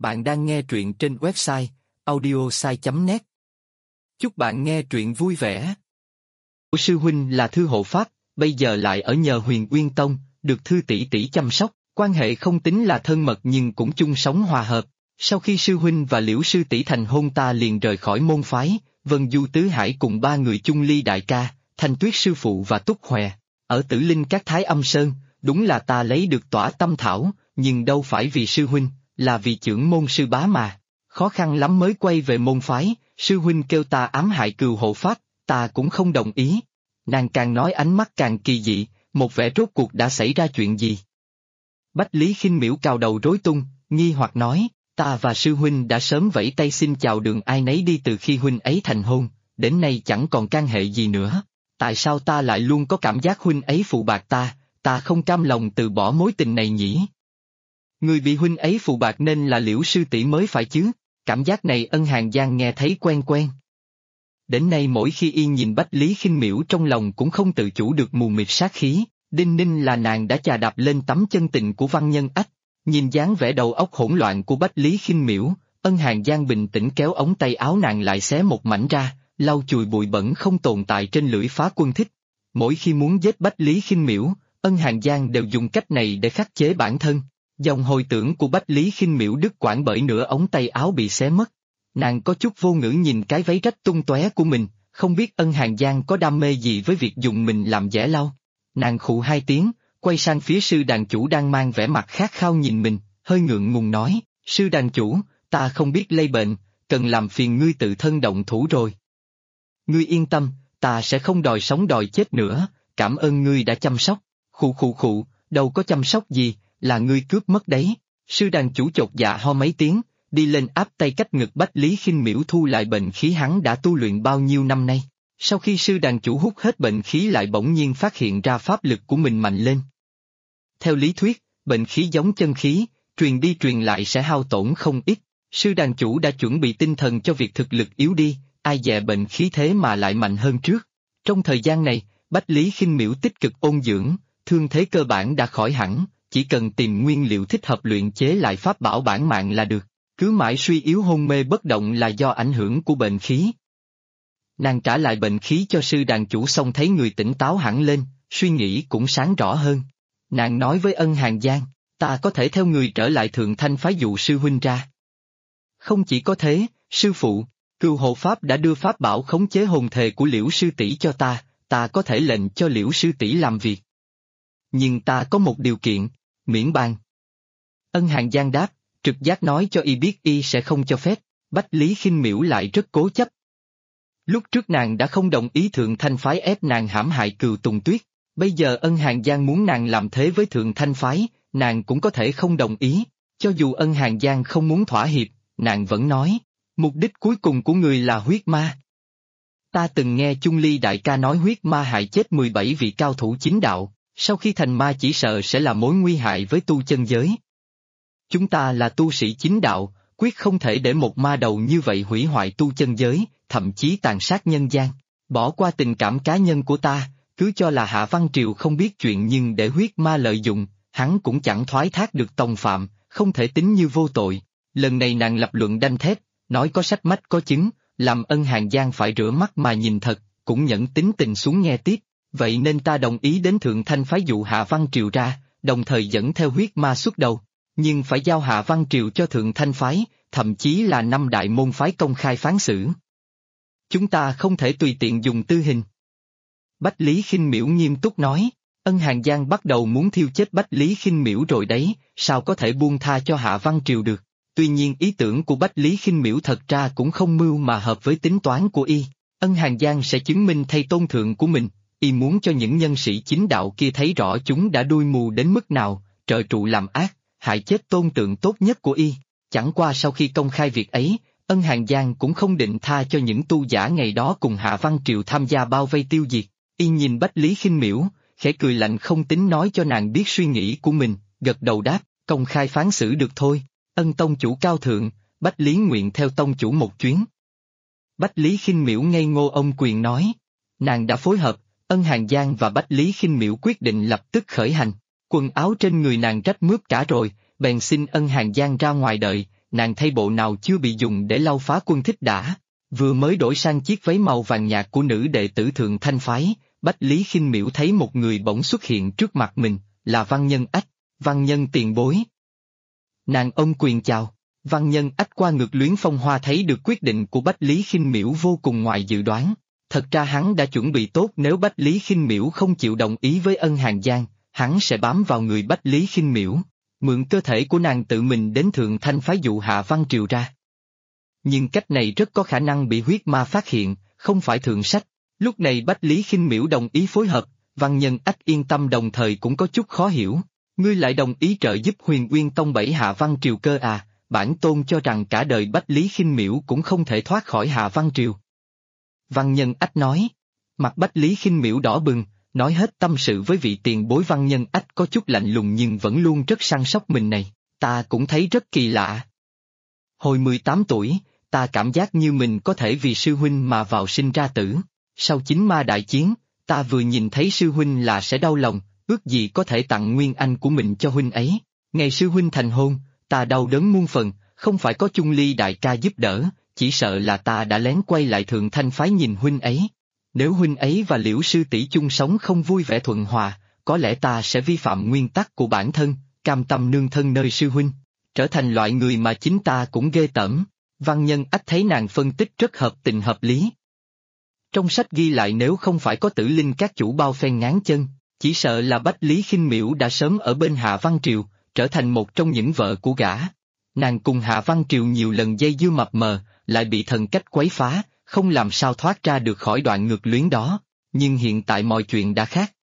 Bạn đang nghe truyện trên website audiosai.net. Chúc bạn nghe truyện vui vẻ. Sư huynh là Thư Hộ Pháp, bây giờ lại ở nhờ Huyền Uyên Tông, được Thư tỷ tỷ chăm sóc, quan hệ không tính là thân mật nhưng cũng chung sống hòa hợp. Sau khi sư huynh và Liễu sư tỷ thành hôn ta liền rời khỏi môn phái, Vân Du Tứ Hải cùng ba người chung ly đại ca, Thanh Tuyết sư phụ và Túc Hòe. Ở Tử Linh các Thái Âm Sơn, đúng là ta lấy được tỏa tâm thảo, nhưng đâu phải vì sư huynh, là vì chưởng môn sư bá mà. Khó khăn lắm mới quay về môn phái, sư huynh kêu ta ám hại Cừu Hộ Pháp, ta cũng không đồng ý. Nàng càng nói ánh mắt càng kỳ dị, một vẻ rốt cuộc đã xảy ra chuyện gì. Bách Lý Khinh Miễu cào đầu rối tung, nghi hoặc nói, ta và sư huynh đã sớm vẫy tay xin chào đường ai nấy đi từ khi huynh ấy thành hôn, đến nay chẳng còn can hệ gì nữa. Tại sao ta lại luôn có cảm giác huynh ấy phụ bạc ta không cam lòng từ bỏ mối tình này nhỉ? Người bị huynh ấy phụ bạc nên là Liễu sư tỷ mới phải chứ, cảm giác này Ân Hàn Giang nghe thấy quen quen. Đến nay mỗi khi y nhìn Bách Lý Khinh Miễu trong lòng cũng không tự chủ được mù mịt sát khí, đinh ninh là nàng đã chà đạp lên tấm chân tình của văn nhân ách. Nhìn dáng vẻ đầu óc hỗn loạn của Bách Lý Khinh Miễu, Ân Hàn Giang bình tĩnh kéo ống tay áo nàng lại xé một mảnh ra, lau chùi bụi bẩn không tồn tại trên lưỡi Phá Quân Thích. Mỗi khi muốn giết Bách Lý Khinh Miễu, Ân Hàn Giang đều dùng cách này để khắc chế bản thân. Dòng hồi tưởng của Bách Lý Khinh Miễu đứt quãng bởi nửa ống tay áo bị xé mất. Nàng có chút vô ngữ nhìn cái váy rách tung tóe của mình, không biết Ân Hàn Giang có đam mê gì với việc dùng mình làm dẻ lau. Nàng khụ hai tiếng, quay sang phía sư đàn chủ đang mang vẻ mặt khát khao nhìn mình, hơi ngượng ngùng nói, sư đàn chủ, ta không biết lây bệnh, cần làm phiền ngươi tự thân động thủ rồi. Ngươi yên tâm, ta sẽ không đòi sống đòi chết nữa, cảm ơn ngươi đã chăm sóc. Khụ, đâu có chăm sóc gì, là ngươi cướp mất đấy. Sư đàn chủ chột dạ ho mấy tiếng, đi lên áp tay cách ngực Bách Lý Khinh Miễu thu lại bệnh khí hắn đã tu luyện bao nhiêu năm nay. Sau khi sư đàn chủ hút hết bệnh khí lại bỗng nhiên phát hiện ra pháp lực của mình mạnh lên. Theo lý thuyết, bệnh khí giống chân khí, truyền đi truyền lại sẽ hao tổn không ít. Sư đàn chủ đã chuẩn bị tinh thần cho việc thực lực yếu đi, ai dè bệnh khí thế mà lại mạnh hơn trước. Trong thời gian này, Bách Lý Khinh Miễu tích cực ôn dưỡng, thương thế cơ bản đã khỏi hẳn, chỉ cần tìm nguyên liệu thích hợp luyện chế lại pháp bảo bản mạng là được. Cứ mãi suy yếu hôn mê bất động là do ảnh hưởng của bệnh khí. Nàng trả lại bệnh khí cho sư đàn chủ xong thấy người tỉnh táo hẳn lên, suy nghĩ cũng sáng rõ hơn. Nàng nói với Ân Hàn Giang, ta có thể theo người trở lại Thượng Thanh phái dụ sư huynh ra. Không chỉ có thế, sư phụ, Cừu Hộ Pháp đã đưa pháp bảo khống chế hồn thể của Liễu sư tỷ cho ta có thể lệnh cho Liễu sư tỷ làm việc. Nhưng ta có một điều kiện, miễn bàn. Ân Hàn Giang đáp, trực giác nói cho y biết y sẽ không cho phép, Bách Lý Khinh Miễu lại rất cố chấp. Lúc trước nàng đã không đồng ý Thượng Thanh phái ép nàng hãm hại Cừu Tùng Tuyết, bây giờ Ân Hàn Giang muốn nàng làm thế với Thượng Thanh phái, nàng cũng có thể không đồng ý. Cho dù Ân Hàn Giang không muốn thỏa hiệp, nàng vẫn nói, mục đích cuối cùng của người là huyết ma. Ta từng nghe Chung Ly đại ca nói huyết ma hại chết 17 vị cao thủ chính đạo, sau khi thành ma chỉ sợ sẽ là mối nguy hại với tu chân giới. Chúng ta là tu sĩ chính đạo, quyết không thể để một ma đầu như vậy hủy hoại tu chân giới, thậm chí tàn sát nhân gian. Bỏ qua tình cảm cá nhân của ta, cứ cho là Hạ Văn Triều không biết chuyện nhưng để huyết ma lợi dụng, hắn cũng chẳng thoái thác được tòng phạm, không thể tính như vô tội. Lần này nàng lập luận đanh thép, nói có sách mách có chứng, làm Ân Hàn Giang phải rửa mắt mà nhìn thật, cũng nhẫn tính tình xuống nghe tiếp. Vậy nên ta đồng ý đến Thượng Thanh phái dụ Hạ Văn Triều ra, đồng thời dẫn theo huyết ma xuất đầu. Nhưng phải giao Hạ Văn Triều cho Thượng Thanh phái, thậm chí là 5 đại môn phái công khai phán xử. Chúng ta không thể tùy tiện dùng tư hình. Bách Lý Khinh Miễu nghiêm túc nói, Ân Hàn Giang bắt đầu muốn thiêu chết Bách Lý Khinh Miễu rồi đấy, sao có thể buông tha cho Hạ Văn Triều được. Tuy nhiên ý tưởng của Bách Lý Khinh Miễu thật ra cũng không mưu mà hợp với tính toán của y. Ân Hàn Giang sẽ chứng minh thay tôn thượng của mình, y muốn cho những nhân sĩ chính đạo kia thấy rõ chúng đã đuôi mù đến mức nào, trợ trụ làm ác, hại chết tôn tượng tốt nhất của y. Chẳng qua sau khi công khai việc ấy, Ân Hàn Giang cũng không định tha cho những tu giả ngày đó cùng Hạ Văn Triều tham gia bao vây tiêu diệt. Y nhìn Bách Lý Khinh Miễu, khẽ cười lạnh không tính nói cho nàng biết suy nghĩ của mình, gật đầu đáp, công khai phán xử được thôi. Ân tông chủ cao thượng, Bách Lý nguyện theo tông chủ một chuyến. Bách Lý Khinh Miễu ngây ngô ông quyền nói, nàng đã phối hợp. Ân Hàn Giang và Bách Lý Khinh Miễu quyết định lập tức khởi hành. Quần áo trên người nàng rách mướp cả rồi, bèn xin Ân Hàn Giang ra ngoài đợi, nàng thay bộ nào chưa bị dùng để lau phá quân thích đã. Vừa mới đổi sang chiếc váy màu vàng nhạt của nữ đệ tử Thượng Thanh Phái, Bách Lý Khinh Miễu thấy một người bỗng xuất hiện trước mặt mình, là Văn Nhân Ách, Văn Nhân tiền bối. Nàng ôm quyền chào, Văn Nhân Ách qua ngực Luyến Phong Hoa thấy được quyết định của Bách Lý Khinh Miễu vô cùng ngoài dự đoán. Thật ra hắn đã chuẩn bị tốt nếu Bách Lý Khinh Miễu không chịu đồng ý với Ân Hàn Giang, hắn sẽ bám vào người Bách Lý Khinh Miễu, mượn cơ thể của nàng tự mình đến Thượng Thanh Phái dụ Hạ Văn Triều ra. Nhưng cách này rất có khả năng bị huyết ma phát hiện, không phải thượng sách. Lúc này Bách Lý Khinh Miễu đồng ý phối hợp, Văn Nhân Ách yên tâm đồng thời cũng có chút khó hiểu. Ngươi lại đồng ý trợ giúp Huyền Uyên Tông bẫy Hạ Văn Triều cơ à? Bản tôn cho rằng cả đời Bách Lý Khinh Miễu cũng không thể thoát khỏi Hạ Văn Triều. Văn Nhân Ách nói. Mặt Bách Lý Khinh Miễu đỏ bừng, nói hết tâm sự với vị tiền bối. Văn Nhân Ách có chút lạnh lùng nhưng vẫn luôn rất săn sóc mình này, ta cũng thấy rất kỳ lạ. Hồi 18 tuổi, ta cảm giác như mình có thể vì sư huynh mà vào sinh ra tử. Sau chính ma đại chiến, ta vừa nhìn thấy sư huynh là sẽ đau lòng, ước gì có thể tặng nguyên anh của mình cho huynh ấy. Ngày sư huynh thành hôn, ta đau đớn muôn phần, không phải có Chung Ly đại ca giúp đỡ, chỉ sợ là ta đã lén quay lại Thượng Thanh Phái nhìn huynh ấy. Nếu huynh ấy và Liễu sư tỷ chung sống không vui vẻ thuận hòa, có lẽ ta sẽ vi phạm nguyên tắc của bản thân, cam tâm nương thân nơi sư huynh, trở thành loại người mà chính ta cũng ghê tởm. Văn Nhân Ách thấy nàng phân tích rất hợp tình hợp lý. Trong sách ghi lại nếu không phải có Tử Linh các chủ bao phen ngáng chân, chỉ sợ là Bách Lý Khinh Miễu đã sớm ở bên Hạ Văn Triều, trở thành một trong những vợ của gã. Nàng cùng Hạ Văn Triều nhiều lần dây dưa mập mờ, lại bị thần cách quấy phá, không làm sao thoát ra được khỏi đoạn ngược luyến đó, nhưng hiện tại mọi chuyện đã khác.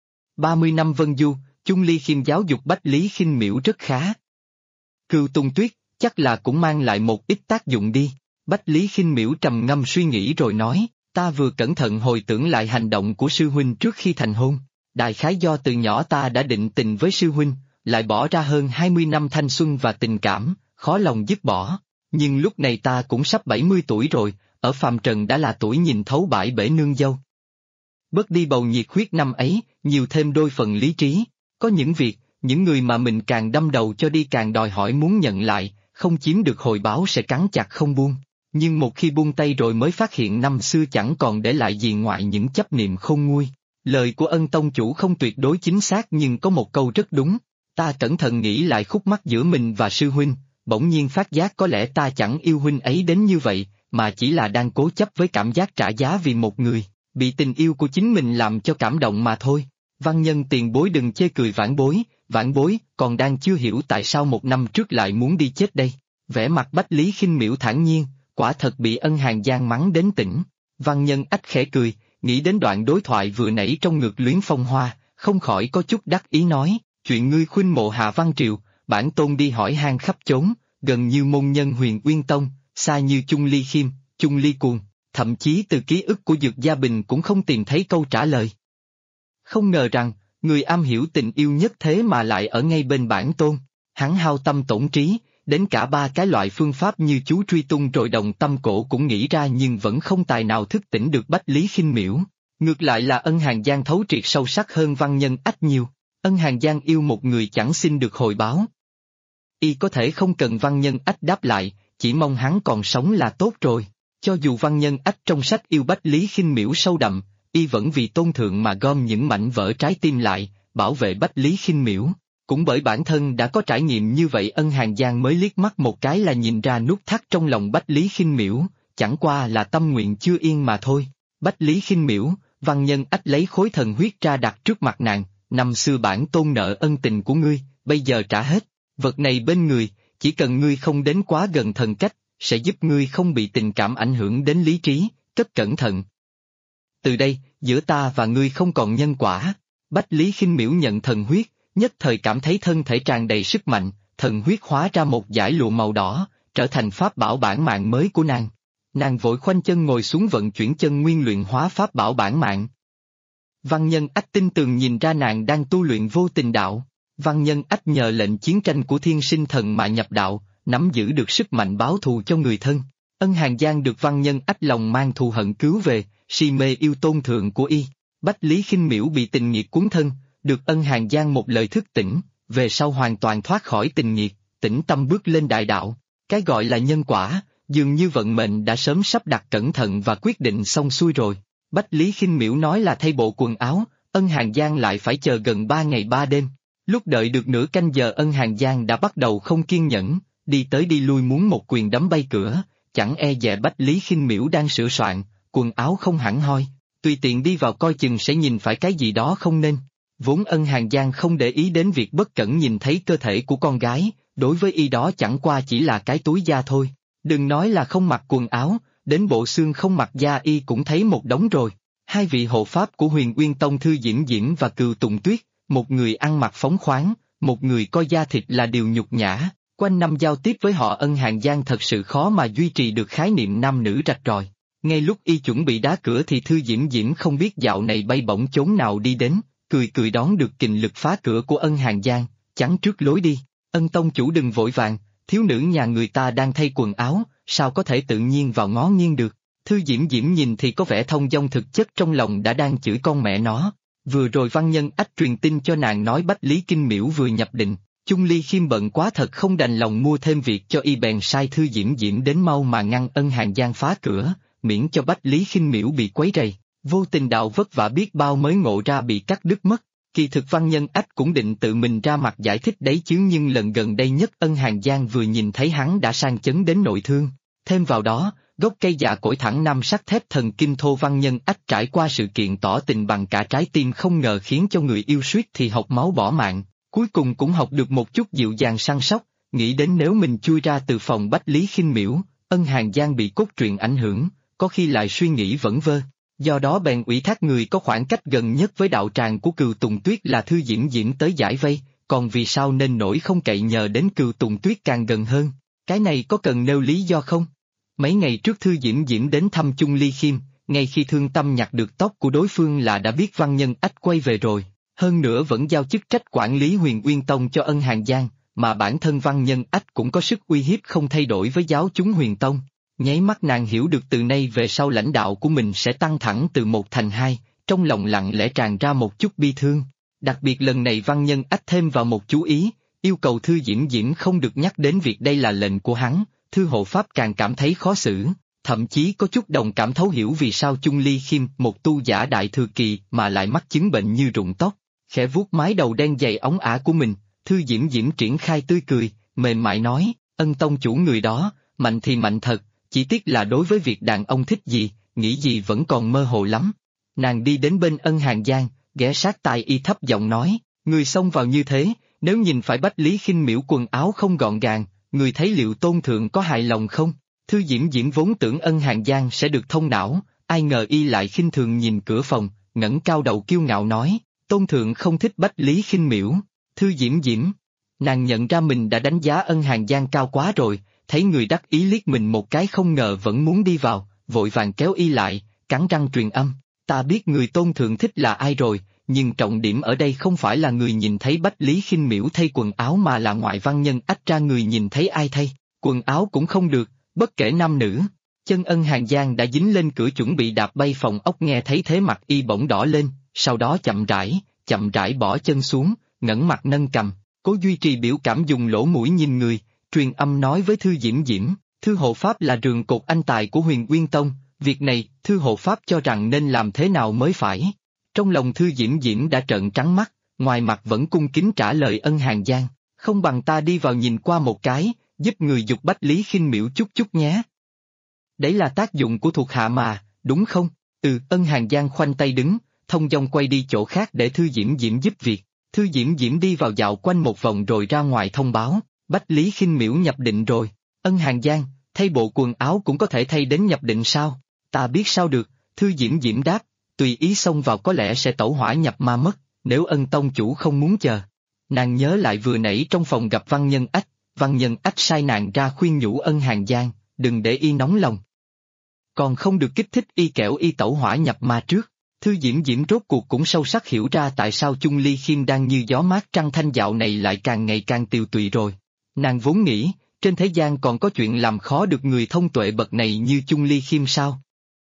30 năm Vân Du, Chung Ly Khiêm giáo dục Bách Lý Khinh Miễu rất khá. Cừu Tung Tuyết, chắc là cũng mang lại một ít tác dụng đi. Bách Lý Khinh Miễu trầm ngâm suy nghĩ rồi nói, ta vừa cẩn thận hồi tưởng lại hành động của sư huynh trước khi thành hôn. Đại khái do từ nhỏ ta đã định tình với sư huynh, lại bỏ ra hơn 20 năm thanh xuân và tình cảm, khó lòng dứt bỏ. Nhưng lúc này ta cũng sắp 70 tuổi rồi, ở phàm trần đã là tuổi nhìn thấu bãi bể nương dâu. Bớt đi bầu nhiệt huyết năm ấy, nhiều thêm đôi phần lý trí. Có những việc, những người mà mình càng đâm đầu cho đi càng đòi hỏi muốn nhận lại, không chiếm được hồi báo sẽ cắn chặt không buông. Nhưng một khi buông tay rồi mới phát hiện năm xưa chẳng còn để lại gì ngoại những chấp niệm khôn nguôi. Lời của Ân tông chủ không tuyệt đối chính xác nhưng có một câu rất đúng. Ta cẩn thận nghĩ lại khúc mắc giữa mình và sư huynh, bỗng nhiên phát giác có lẽ ta chẳng yêu huynh ấy đến như vậy, mà chỉ là đang cố chấp với cảm giác trả giá vì một người, bị tình yêu của chính mình làm cho cảm động mà thôi. Văn Nhân tiền bối đừng chê cười vãn bối còn đang chưa hiểu tại sao một năm trước lại muốn đi chết đây. Vẻ mặt Bách Lý Khinh Miễu thản nhiên, quả thật bị Ân Hàn Giang mắng đến tỉnh. Văn Nhân Ách khẽ cười, nghĩ đến đoạn đối thoại vừa nãy trong ngược luyến phong hoa, không khỏi có chút đắc ý nói, chuyện ngươi khuynh mộ Hạ Văn Triều, bản tôn đi hỏi han khắp chốn, gần như môn nhân Huyền Uyên Tông, xa như Chung Ly Khiêm, Chung Ly Cuồng, thậm chí từ ký ức của Dược Gia Bình cũng không tìm thấy câu trả lời. Không ngờ rằng, người am hiểu tình yêu nhất thế mà lại ở ngay bên bản tôn. Hắn hao tâm tổn trí, đến cả 3 cái loại phương pháp như chú truy tung rồi đồng tâm cổ cũng nghĩ ra nhưng vẫn không tài nào thức tỉnh được Bách Lý Khinh Miễu. Ngược lại là Ân Hàn Giang thấu triệt sâu sắc hơn Văn Nhân Ách nhiều. Ân Hàn Giang yêu một người chẳng xin được hồi báo. Y có thể không cần Văn Nhân Ách đáp lại, chỉ mong hắn còn sống là tốt rồi. Cho dù Văn Nhân Ách trong sách yêu Bách Lý Khinh Miễu sâu đậm, Y vẫn vì tôn thượng mà gom những mảnh vỡ trái tim lại, bảo vệ Bách Lý Khinh Miễu. Cũng bởi bản thân đã có trải nghiệm như vậy Ân Hàn Giang mới liếc mắt một cái là nhìn ra nút thắt trong lòng Bách Lý Khinh Miễu, chẳng qua là tâm nguyện chưa yên mà thôi. Bách Lý Khinh Miễu, Văn Nhân Ách lấy khối thần huyết ra đặt trước mặt nàng, năm xưa bản tôn nợ ân tình của ngươi, bây giờ trả hết, vật này bên người, chỉ cần ngươi không đến quá gần thần cách, sẽ giúp ngươi không bị tình cảm ảnh hưởng đến lý trí, cất cẩn thận. Từ đây, giữa ta và ngươi không còn nhân quả. Bách Lý Khinh Miễu nhận thần huyết, nhất thời cảm thấy thân thể tràn đầy sức mạnh, thần huyết hóa ra một dải lụa màu đỏ, trở thành pháp bảo bản mạng mới của nàng. Nàng vội khoanh chân ngồi xuống vận chuyển chân nguyên luyện hóa pháp bảo bản mạng. Văn Nhân Ách tin tường nhìn ra nàng đang tu luyện vô tình đạo. Văn Nhân Ách nhờ lệnh chiến tranh của thiên sinh thần mà nhập đạo, nắm giữ được sức mạnh báo thù cho người thân. Ân Hàn Giang được Văn Nhân Ách lòng mang thù hận cứu về, si mê yêu tôn thượng của y. Bách Lý Khinh Miễu bị tình nghiệt cuốn thân, được Ân Hàn Giang một lời thức tỉnh, về sau hoàn toàn thoát khỏi tình nghiệt, tĩnh tâm bước lên đại đạo. Cái gọi là nhân quả, dường như vận mệnh đã sớm sắp đặt cẩn thận và quyết định xong xuôi rồi. Bách Lý Khinh Miễu nói là thay bộ quần áo, Ân Hàng Giang lại phải chờ gần 3 ngày 3 đêm. Lúc đợi được nửa canh giờ Ân Hàng Giang đã bắt đầu không kiên nhẫn, đi tới đi lui muốn một quyền đấm bay cửa, chẳng e dè Bách Lý Khinh Miễu đang sửa soạn, quần áo không hẳn hoi, tùy tiện đi vào coi chừng sẽ nhìn phải cái gì đó không nên. Vốn Ân Hàng Giang không để ý đến việc bất cẩn nhìn thấy cơ thể của con gái, đối với y đó chẳng qua chỉ là cái túi da thôi. Đừng nói là không mặc quần áo, đến bộ xương không mặc da y cũng thấy một đống rồi. Hai vị hộ pháp của Huyền Uyên Tông Thư Diễm Diễm và Cừu Tùng Tuyết, một người ăn mặc phóng khoáng, một người coi da thịt là điều nhục nhã, quanh năm giao tiếp với họ Ân Hàng Giang thật sự khó mà duy trì được khái niệm nam nữ rạch ròi. Ngay lúc y chuẩn bị đá cửa thì Thư Diễm Diễm không biết dạo này bay bổng chốn nào đi đến, cười cười đón được kình lực phá cửa của Ân Hàng Giang, chắn trước lối đi. Ân tông chủ đừng vội vàng, thiếu nữ nhà người ta đang thay quần áo, sao có thể tự nhiên vào ngó nghiêng được. Thư Diễm Diễm nhìn thì có vẻ thông dong, thực chất trong lòng đã đang chửi con mẹ nó. Vừa rồi Văn Nhân Ách truyền tin cho nàng nói Bách Lý Kinh Miễu vừa nhập định, Chung Ly Khiêm bận quá thật không đành lòng mua thêm việc cho y bèn sai Thư Diễm Diễm đến mau mà ngăn Ân Hàng Giang phá cửa, miễn cho Bách Lý Khinh Miễu bị quấy rầy. Vô Tình Đạo vất vả biết bao mới ngộ ra bị cắt đứt mất. Kỳ thực Văn Nhân Ách cũng định tự mình ra mặt giải thích đấy chứ, nhưng lần gần đây nhất Ân Hàng Giang vừa nhìn thấy hắn đã sang chấn đến nội thương. Thêm vào đó, gốc cây dạ cỗi thẳng nam sắt thép thần kinh thô Văn Nhân Ách trải qua sự kiện tỏ tình bằng cả trái tim không ngờ khiến cho người yêu suýt thì học máu bỏ mạng, cuối cùng cũng học được một chút dịu dàng săn sóc, nghĩ đến nếu mình chui ra từ phòng Bách Lý Khinh Miễu, Ân Hàng Giang bị cốt truyện ảnh hưởng, có khi lại suy nghĩ vẩn vơ. Do đó bèn ủy thác người có khoảng cách gần nhất với đạo tràng của Cừu Tùng Tuyết là Thư Diễm Diễm tới giải vây, còn vì sao nên nổi không cậy nhờ đến Cừu Tùng Tuyết càng gần hơn, cái này có cần nêu lý do không? Mấy ngày trước Thư Diễm Diễm đến thăm Chung Ly Khiêm, ngay khi Thương Tâm nhặt được tóc của đối phương là đã biết Văn Nhân Ách quay về rồi, hơn nữa vẫn giao chức trách quản lý Huyền Uyên Tông cho Ân Hàng Giang, mà bản thân Văn Nhân Ách cũng có sức uy hiếp không thay đổi với giáo chúng Huyền Tông. Nháy mắt nàng hiểu được từ nay về sau lãnh đạo của mình sẽ tăng thẳng từ 1 thành 2, trong lòng lặng lẽ tràn ra một chút bi thương. Đặc biệt lần này Văn Nhân Ách thêm vào một chú ý, yêu cầu Thư Diễm Diễm không được nhắc đến việc đây là lệnh của hắn. Thư hộ pháp càng cảm thấy khó xử, thậm chí có chút đồng cảm thấu hiểu vì sao Chung Ly Khiêm, một tu giả đại thừa kỳ mà lại mắc chứng bệnh như rụng tóc. Khẽ vuốt mái đầu đen dày óng ả của mình, Thư Diễm Diễm triển khai tươi cười, mềm mại nói, Ân tông chủ người đó, mạnh thì mạnh thật, chỉ tiếc là đối với việc đàn ông thích gì, nghĩ gì vẫn còn mơ hồ lắm. Nàng đi đến bên Ân Hàng Giang, ghé sát tai y thấp giọng nói, người xông vào như thế, nếu nhìn phải Bách Lý Khinh Miễu quần áo không gọn gàng, người thấy liệu tôn thượng có hài lòng không? Thư Diễm Diễm vốn tưởng Ân Hàng Giang sẽ được thông não, ai ngờ y lại khinh thường nhìn cửa phòng, ngẩng cao đầu kiêu ngạo nói, tôn thượng không thích Bách Lý Khinh Miễu. Thư Diễm Diễm, nàng nhận ra mình đã đánh giá Ân Hàng Giang cao quá rồi, thấy người đắc ý liếc mình một cái không ngờ vẫn muốn đi vào, vội vàng kéo y lại, cắn răng truyền âm, ta biết người tôn thượng thích là ai rồi, nhưng trọng điểm ở đây không phải là người nhìn thấy Bách Lý Khinh Miễu thay quần áo mà là ngoại Văn Nhân Ách ra người nhìn thấy ai thay, quần áo cũng không được, bất kể nam nữ. Chân Ân Hàng Giang đã dính lên cửa chuẩn bị đạp bay phòng ốc, nghe thấy thế mặt y bỗng đỏ lên, sau đó chậm rãi bỏ chân xuống, ngẩng mặt nâng cằm, cố duy trì biểu cảm dùng lỗ mũi nhìn người, truyền âm nói với Thư Diễm Diễm, Thư hộ pháp là rường cột anh tài của Huyền Uyên Tông, việc này, Thư hộ pháp cho rằng nên làm thế nào mới phải. Trong lòng Thư Diễm Diễm đã trợn trắng mắt, ngoài mặt vẫn cung kính trả lời Ân Hàng Giang, không bằng ta đi vào nhìn qua một cái, giúp người giục Bách Lý Khinh Miễu chút nhé. Đấy là tác dụng của thuộc hạ mà, đúng không? Ân Hàng Giang khoanh tay đứng, thông dong quay đi chỗ khác để Thư Diễm Diễm giúp việc. Thư Diễm Diễm đi vào dạo quanh một vòng rồi ra ngoài thông báo, Bách Lý Khinh Miễu nhập định rồi. Ân Hàng Giang, thay bộ quần áo cũng có thể thay đến nhập định sao? Ta biết sao được, Thư Diễm Diễm đáp, tùy ý xông vào có lẽ sẽ tẩu hỏa nhập ma mất, nếu Ân tông chủ không muốn chờ. Nàng nhớ lại vừa nãy trong phòng gặp Văn Nhân Ách sai nàng ra khuyên nhủ Ân Hàng Giang, đừng để y nóng lòng. Còn không được kích thích y kẻo y tẩu hỏa nhập ma trước. Thư Diễm Diễm rốt cuộc cũng sâu sắc hiểu ra tại sao Chung Ly Khiêm đang như gió mát trăng thanh dạo này lại càng ngày càng tiều tụy rồi. Nàng vốn nghĩ, trên thế gian còn có chuyện làm khó được người thông tuệ bậc này như Chung Ly Khiêm sao?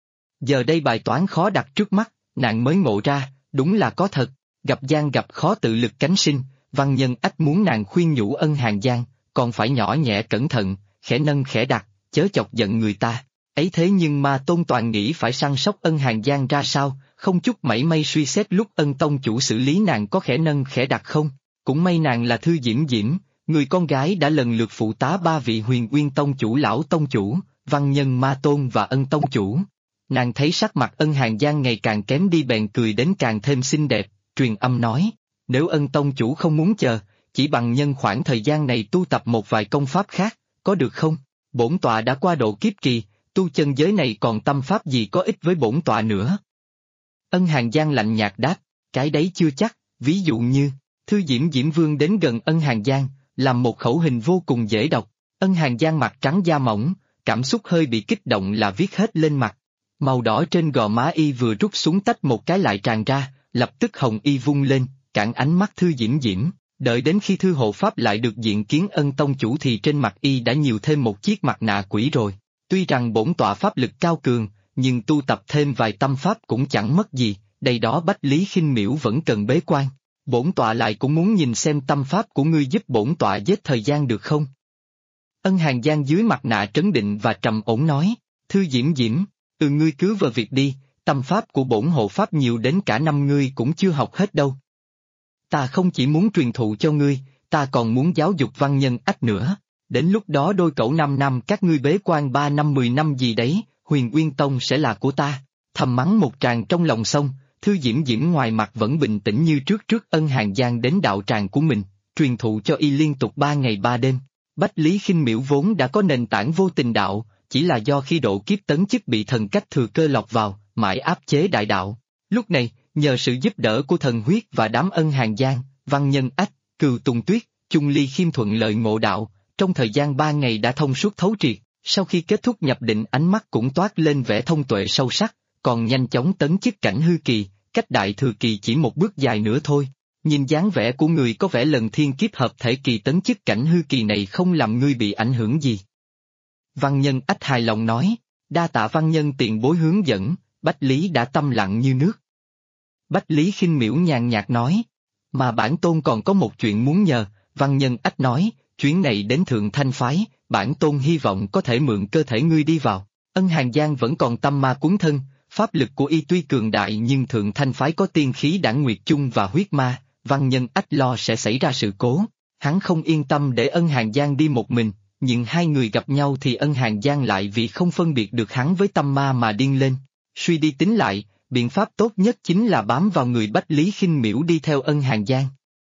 Giờ đây bài toán khó đặt trước mắt, nàng mới ngộ ra, đúng là có thật, gặp gian gặp khó tự lực cánh sinh, Văn Nhân Ách muốn nàng khuyên nhủ Ân Hàng Giang, còn phải nhỏ nhẹ cẩn thận, khẽ nâng khẽ đặt, chớ chọc giận người ta. Ấy thế nhưng mà Tôn Toàn nghĩ phải săn sóc Ân Hàng Giang ra sao, không chút mảy may suy xét lúc Ân tông chủ xử lý nàng có khẽ nâng khẽ đặt không. Cũng may nàng là Thư Diễm Diễm, người con gái đã lần lượt phụ tá ba vị Huyền Uyên tông chủ lão tông chủ, Văn Nhân Ma Tôn và Ân tông chủ. Nàng thấy sắc mặt Ân Hàng Giang ngày càng kém đi bèn cười đến càng thêm xinh đẹp, truyền âm nói, nếu Ân tông chủ không muốn chờ, chỉ bằng nhân khoảng thời gian này tu tập một vài công pháp khác, có được không? Bổn tọa đã qua độ kiếp kỳ, tu chân giới này còn tâm pháp gì có ích với bổn tọa nữa. Ân Hàng Giang lạnh nhạt đáp, cái đấy chưa chắc, ví dụ như, Thư Diễm Diễm Vương đến gần Ân Hàng Giang, làm một khẩu hình vô cùng dễ đọc, Ân Hàng Giang mặt trắng da mỏng, cảm xúc hơi bị kích động là viết hết lên mặt. Màu đỏ trên gò má y vừa rút xuống tách một cái lại tràn ra, lập tức hồng y vung lên, cản ánh mắt Thư Diễm Diễm. Đợi đến khi Thư hộ pháp lại được diện kiến Ân tông chủ thì trên mặt y đã nhiều thêm một chiếc mặt nạ quỷ rồi. Tuy rằng bổn tọa pháp lực cao cường, nhưng tu tập thêm vài tâm pháp cũng chẳng mất gì, đây đó Bách Lý Khinh Miễu vẫn cần bế quan. Bổn tọa lại cũng muốn nhìn xem tâm pháp của ngươi giúp bổn tọa giết thời gian được không? Ân Hàng Giang dưới mặt nạ trấn định và trầm ổn nói, Thư Diễm Diễm, ngươi cứ vào việc đi, tâm pháp của bổn hộ pháp nhiều đến cả năm ngươi cũng chưa học hết đâu. Ta không chỉ muốn truyền thụ cho ngươi, ta còn muốn giáo dục Văn Nhân Ách nữa. Đến lúc đó đôi cậu 5 năm các ngươi bế quan 3 năm 10 năm gì đấy, Huyền Uyên Tông sẽ là của ta. Thầm mắng một tràng trong lòng xong, Thư Diễm Diễm ngoài mặt vẫn bình tĩnh như trước Ân Hàng Giang đến đạo tràng của mình, truyền thụ cho y liên tục 3 ngày 3 đêm. Bách Lý Khinh Miễu vốn đã có nền tảng vô tình đạo, chỉ là do khi độ kiếp tấn chức bị thần cách thừa cơ lọc vào, mãi áp chế đại đạo. Lúc này, nhờ sự giúp đỡ của thần huyết và đám Ân Hàng Giang, Văn Nhân Ách, Cừu Tùng Tuyết, Chung Ly Khiêm thuận lợi ngộ đạo, trong thời gian 3 ngày đã thông suốt thấu triệt, sau khi kết thúc nhập định ánh mắt cũng toát lên vẻ thông tuệ sâu sắc, còn nhanh chóng tấn chức cảnh hư kỳ, cách đại thừa kỳ chỉ một bước dài nữa thôi. Nhìn dáng vẻ của người có vẻ lần thiên kiếp hợp thể kỳ tấn chức cảnh hư kỳ này không làm ngươi bị ảnh hưởng gì. Văn Nhân Ách hài lòng nói, đa tạ Văn Nhân tiền bối hướng dẫn, Bách Lý đã tâm lặng như nước. Bách Lý Khinh Miễu nhàn nhạt nói, mà bản tôn còn có một chuyện muốn nhờ, Văn Nhân Ách nói, chuyến này đến Thượng Thanh Phái, bản tôn hy vọng có thể mượn cơ thể ngươi đi vào. Ân Hàng Giang vẫn còn tâm ma cuốn thân, pháp lực của y tuy cường đại nhưng Thượng Thanh Phái có tiên khí Đãng Nguyệt Chung và huyết ma, Văn Nhân Ách lo sẽ xảy ra sự cố. Hắn không yên tâm để Ân Hàng Giang đi một mình, nhưng hai người gặp nhau thì Ân Hàng Giang lại vì không phân biệt được hắn với tâm ma mà điên lên. Suy đi tính lại, biện pháp tốt nhất chính là bám vào người Bách Lý Khinh Miễu đi theo Ân Hàng Giang.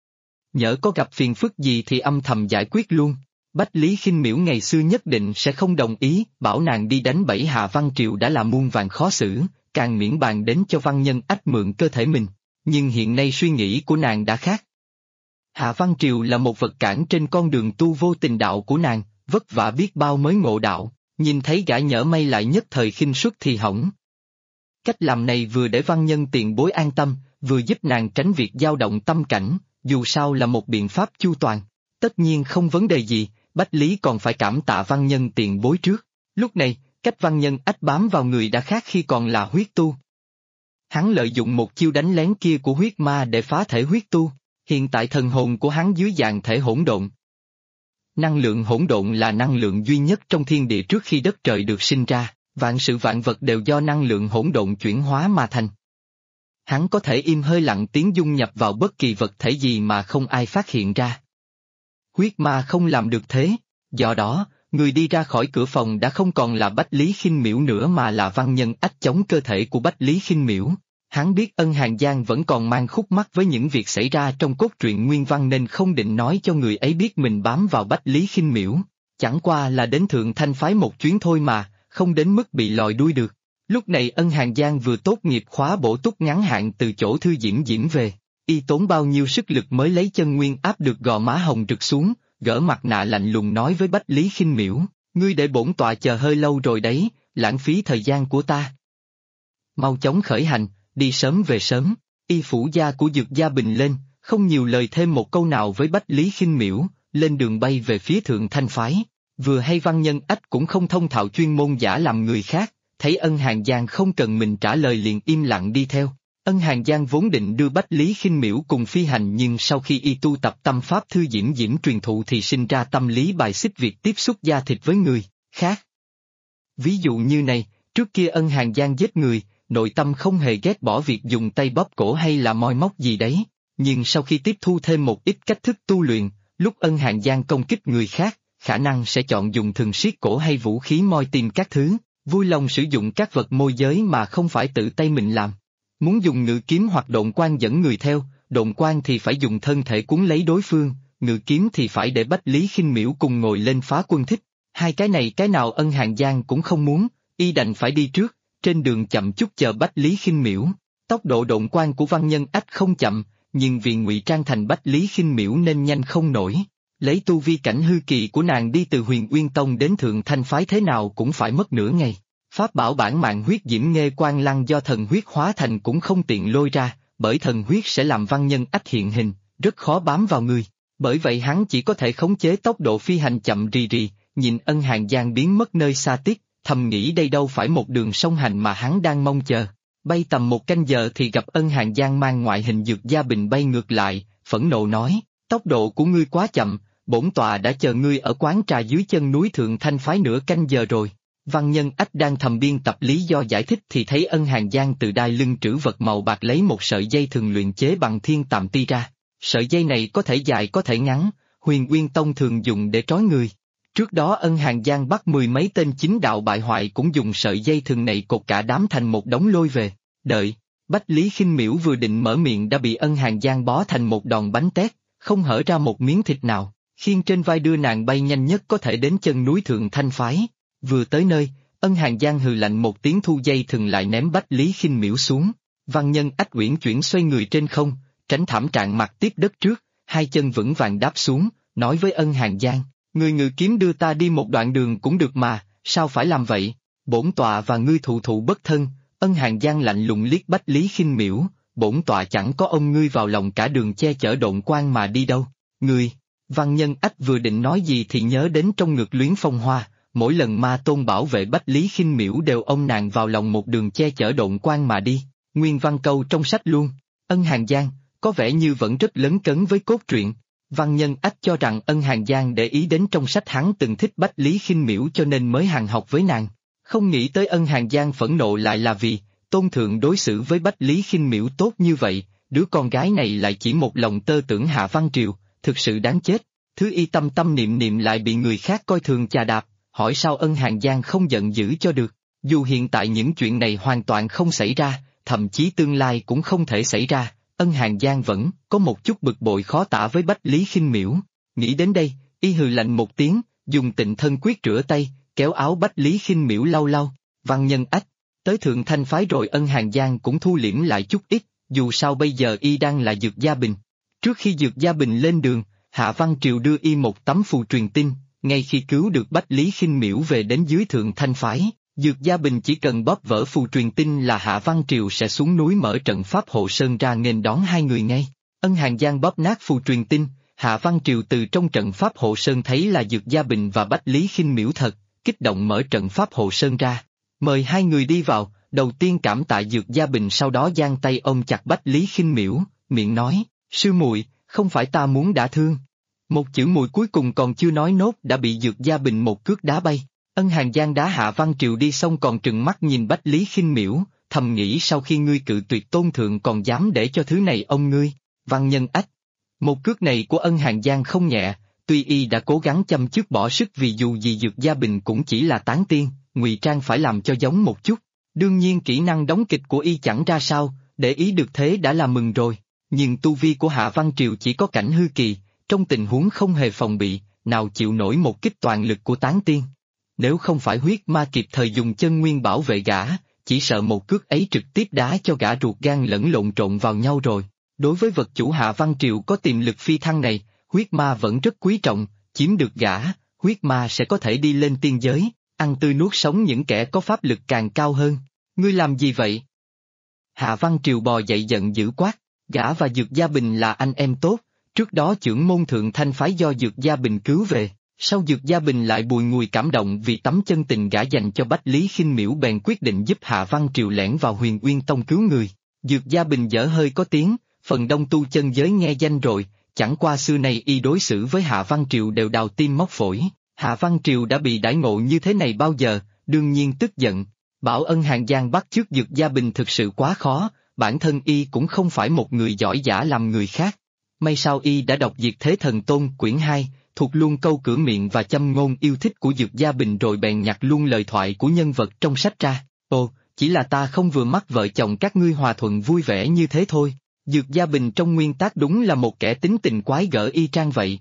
Nhỡ có gặp phiền phức gì thì âm thầm giải quyết luôn. Bách Lý Khinh Miễu ngày xưa nhất định sẽ không đồng ý, bảo nàng đi đánh Bảy Hạ Văn Triều đã là muôn vàn khó xử, càng miễn bàn đến cho Văn Nhân Ách mượn cơ thể mình. Nhưng hiện nay suy nghĩ của nàng đã khác. Hạ Văn Triều là một vật cản trên con đường tu vô tình đạo của nàng, vất vả biết bao mới ngộ đạo, nhìn thấy gã nhỡ may lại nhất thời khinh suất thì hỏng. Cách làm này vừa để Văn Nhân tiền bối an tâm, vừa giúp nàng tránh việc dao động tâm cảnh, dù sao là một biện pháp chu toàn. Tất nhiên không vấn đề gì, Bách Lý còn phải cảm tạ Văn Nhân tiền bối trước. Lúc này, cách Văn Nhân Ách bám vào người đã khác khi còn là huyết tu. Hắn lợi dụng một chiêu đánh lén kia của huyết ma để phá thể huyết tu, hiện tại thần hồn của hắn dưới dạng thể hỗn độn. Năng lượng hỗn độn là năng lượng duy nhất trong thiên địa trước khi đất trời được sinh ra, vạn sự vạn vật đều do năng lượng hỗn độn chuyển hóa mà thành. Hắn có thể im hơi lặng tiếng dung nhập vào bất kỳ vật thể gì mà không ai phát hiện ra. Huyết ma không làm được thế, do đó, người đi ra khỏi cửa phòng đã không còn là Bách Lý Khinh Miễu nữa mà là Văn Nhân Ách chống cơ thể của Bách Lý Khinh Miễu. Hắn biết Ân Hàng Giang vẫn còn mang khúc mắc với những việc xảy ra trong cốt truyện nguyên văn nên không định nói cho người ấy biết mình bám vào Bách Lý Khinh Miễu. Chẳng qua là đến Thượng Thanh Phái một chuyến thôi mà, không đến mức bị lòi đuôi được. Lúc này Ân Hàng Giang vừa tốt nghiệp khóa bổ túc ngắn hạn từ chỗ Thư Diễm Diễm về, y tốn bao nhiêu sức lực mới lấy chân nguyên áp được gò má hồng rực xuống, gỡ mặt nạ lạnh lùng nói với Bách Lý Khinh Miễu, ngươi để bổn tọa chờ hơi lâu rồi đấy, lãng phí thời gian của ta. Mau chóng khởi hành, đi sớm về sớm. Y phủ gia của Dược Gia Bình lên, không nhiều lời thêm một câu nào với Bách Lý Khinh Miễu, lên đường bay về phía Thượng Thanh Phái. Vừa hay Văn Nhân Ách cũng không thông thạo chuyên môn giả làm người khác, thấy Ân Hàng Giang không cần mình trả lời liền im lặng đi theo. Ân Hàn Giang vốn định đưa Bách Lý Khinh Miễu cùng phi hành, nhưng sau khi y tu tập tâm pháp thư diễm diễm truyền thụ thì sinh ra tâm lý bài xích việc tiếp xúc da thịt với người khác. Ví dụ như này, trước kia Ân Hàn Giang giết người, nội tâm không hề ghét bỏ việc dùng tay bóp cổ hay là moi móc gì đấy, nhưng sau khi tiếp thu thêm một ít cách thức tu luyện, lúc Ân Hàn Giang công kích người khác, khả năng sẽ chọn dùng thường siết cổ hay vũ khí moi tìm các thứ, vui lòng sử dụng các vật môi giới mà không phải tự tay mình làm. Muốn dùng ngự kiếm hoặc độn quang dẫn người theo, độn quang thì phải dùng thân thể cuốn lấy đối phương, ngự kiếm thì phải để Bách Lý Khinh Miễu cùng ngồi lên phá quân thích. Hai cái này cái nào Ân Hàn Giang cũng không muốn, y đành phải đi trước, trên đường chậm chút chờ Bách Lý Khinh Miễu. Tốc độ độn quang của Văn Nhân Ách không chậm, nhưng vì ngụy trang thành Bách Lý Khinh Miễu nên nhanh không nổi. Lấy tu vi cảnh hư kỳ của nàng đi từ Huyền Uyên Tông đến Thượng Thanh Phái thế nào cũng phải mất nửa ngày. Pháp bảo bản mạng huyết diễm nghê quan lăng do thần huyết hóa thành cũng không tiện lôi ra, bởi thần huyết sẽ làm Văn Nhân Ách hiện hình, rất khó bám vào người. Bởi vậy hắn chỉ có thể khống chế tốc độ phi hành chậm rì rì, nhìn Ân Hàn Giang biến mất nơi xa tiếc, thầm nghĩ đây đâu phải một đường song hành mà hắn đang mong chờ. Bay tầm một canh giờ thì gặp Ân Hàn Giang mang ngoại hình Dược Gia Bình bay ngược lại, phẫn nộ nói, tốc độ của ngươi quá chậm, bổn tọa đã chờ ngươi ở quán trà dưới chân núi Thượng Thanh Phái nửa canh giờ rồi. Văn Nhân Ách đang thầm biên tập lý do giải thích thì thấy Ân Hàn Giang từ đai lưng trữ vật màu bạc lấy một sợi dây thường luyện chế bằng thiên tàm ti ra. Sợi dây này có thể dài có thể ngắn, Huyền Uyên Tông thường dùng để trói người. Trước đó Ân Hàn Giang bắt mười mấy tên chính đạo bại hoại cũng dùng sợi dây thường này cột cả đám thành một đống lôi về. Đợi, Bách Lý Khinh Miễu vừa định mở miệng đã bị Ân Hàn Giang bó thành một đòn bánh tét, không hở ra một miếng thịt nào, khiêng trên vai đưa nàng bay nhanh nhất có thể đến chân núi Thượng Thanh Phái. Vừa tới nơi, Ân Hàn Giang hừ lạnh một tiếng thu dây thường lại ném Bách Lý Khinh Miễu xuống. Văn Nhân Ách uyển chuyển xoay người trên không, tránh thảm trạng mặt tiếp đất trước, hai chân vững vàng đáp xuống, nói với Ân Hàn Giang, ngươi ngự kiếm đưa ta đi một đoạn đường cũng được mà, sao phải làm vậy? Bổn tọa và ngươi thụ thụ bất thân. Ân Hàn Giang lạnh lùng liếc Bách Lý Khinh Miễu, bổn tọa chẳng có ông ngươi vào lòng cả đường che chở độn quang mà đi đâu. Ngươi, Văn Nhân Ách vừa định nói gì thì nhớ đến trong ngực Luyến Phong Hoa, mỗi lần Ma Tôn bảo vệ Bách Lý Khinh Miễu đều ôm nàng vào lòng một đường che chở độn quang mà đi, nguyên văn câu trong sách luôn. Ân Hàn Giang, có vẻ như vẫn rất lấn cấn với cốt truyện. Văn Nhân Ách cho rằng Ân Hàn Giang để ý đến trong sách hắn từng thích Bách Lý Khinh Miễu cho nên mới hàng học với nàng. Không nghĩ tới Ân Hàn Giang phẫn nộ lại là vì Tôn Thượng đối xử với Bách Lý Khinh Miễu tốt như vậy, đứa con gái này lại chỉ một lòng tơ tưởng Hạ Văn Triều, thực sự đáng chết. Thứ y tâm tâm niệm niệm lại bị người khác coi thường chà đạp, hỏi sao Ân Hàn Giang không giận dữ cho được. Dù hiện tại những chuyện này hoàn toàn không xảy ra, thậm chí tương lai cũng không thể xảy ra, Ân Hàn Giang vẫn có một chút bực bội khó tả với Bách Lý Khinh Miễu. Nghĩ đến đây, y hừ lạnh một tiếng, dùng Tịnh Thân Quyết rửa tay, kéo áo Bách Lý Khinh Miễu lau lau. Văn Nhân Ách, tới Thượng Thanh Phái rồi Ân Hàn Giang cũng thu liễm lại chút ít, dù sao bây giờ y đang là Dược Gia Bình. Trước khi Dược Gia Bình lên đường, Hạ Văn Triều đưa y một tấm phù truyền tin, ngay khi cứu được Bách Lý Khinh Miễu về đến dưới Thượng Thanh Phái, Dược Gia Bình chỉ cần bóp vỡ phù truyền tin là Hạ Văn Triều sẽ xuống núi mở trận pháp hộ sơn ra nghênh đón hai người ngay. Ân Hàn Giang bóp nát phù truyền tin, Hạ Văn Triều từ trong trận pháp hộ sơn thấy là Dược Gia Bình và Bách Lý Khinh Miễu thật, kích động mở trận pháp hộ sơn ra, mời hai người đi vào, đầu tiên cảm tạ Dược Gia Bình sau đó giang tay ôm chặt Bách Lý Khinh Miễu, miệng nói, sư muội, không phải ta muốn đả thương. Một chữ muội cuối cùng còn chưa nói nốt đã bị Dược Gia Bình một cước đá bay. Ân Hàn Giang đá Hạ Văn Triều đi xong còn trừng mắt nhìn Bách Lý Khinh Miễu, thầm nghĩ sau khi ngươi cự tuyệt Tôn Thượng còn dám để cho thứ này ông ngươi. Văn Nhân Ách, một cước này của Ân Hàn Giang không nhẹ, tuy y đã cố gắng chăm chút bỏ sức vì dù gì Dược Gia Bình cũng chỉ là tán tiên, ngụy trang phải làm cho giống một chút. Đương nhiên kỹ năng đóng kịch của y chẳng ra sao, để ý được thế đã là mừng rồi. Nhưng tu vi của Hạ Văn Triều chỉ có cảnh hư kỳ, trong tình huống không hề phòng bị, nào chịu nổi một kích toàn lực của tán tiên. Nếu không phải huyết ma kịp thời dùng chân nguyên bảo vệ gã, chỉ sợ một cước ấy trực tiếp đá cho gã ruột gan lẫn lộn trộn vào nhau rồi. Đối với vật chủ Hạ Văn Triều có tiềm lực phi thăng này, huyết ma vẫn rất quý trọng, chiếm được gã, huyết ma sẽ có thể đi lên tiên giới, ăn tươi nuốt sống những kẻ có pháp lực càng cao hơn. Ngươi làm gì vậy? Hạ Văn Triều bò dậy giận dữ quát, gã và Dược Gia Bình là anh em tốt, trước đó chưởng môn Thượng Thanh Phái do Dược Gia Bình cứu về, sau Dược Gia Bình lại bùi ngùi cảm động vì tấm chân tình gã dành cho Bách Lý Khinh Miễu bèn quyết định giúp Hạ Văn Triều lẻn vào Huyền Uyên Tông cứu người. Dược Gia Bình dở hơi có tiếng, phần đông tu chân giới nghe danh rồi, chẳng qua xưa này y đối xử với Hạ Văn Triều đều đào tim móc phổi. Hạ Văn Triều đã bị đãi ngộ như thế này bao giờ, đương nhiên tức giận. Bảo Ân Hàng Giang bắt chước Dược Gia Bình thực sự quá khó, bản thân y cũng không phải một người giỏi giả làm người khác. May sao y đã đọc Diệt Thế Thần Tôn quyển 2, thuộc luôn câu cửa miệng và châm ngôn yêu thích của Dược Gia Bình rồi bèn nhặt luôn lời thoại của nhân vật trong sách ra. Ồ, chỉ là ta không vừa mắt vợ chồng các ngươi hòa thuận vui vẻ như thế thôi. Dược Gia Bình trong nguyên tác đúng là một kẻ tính tình quái gở y chang vậy.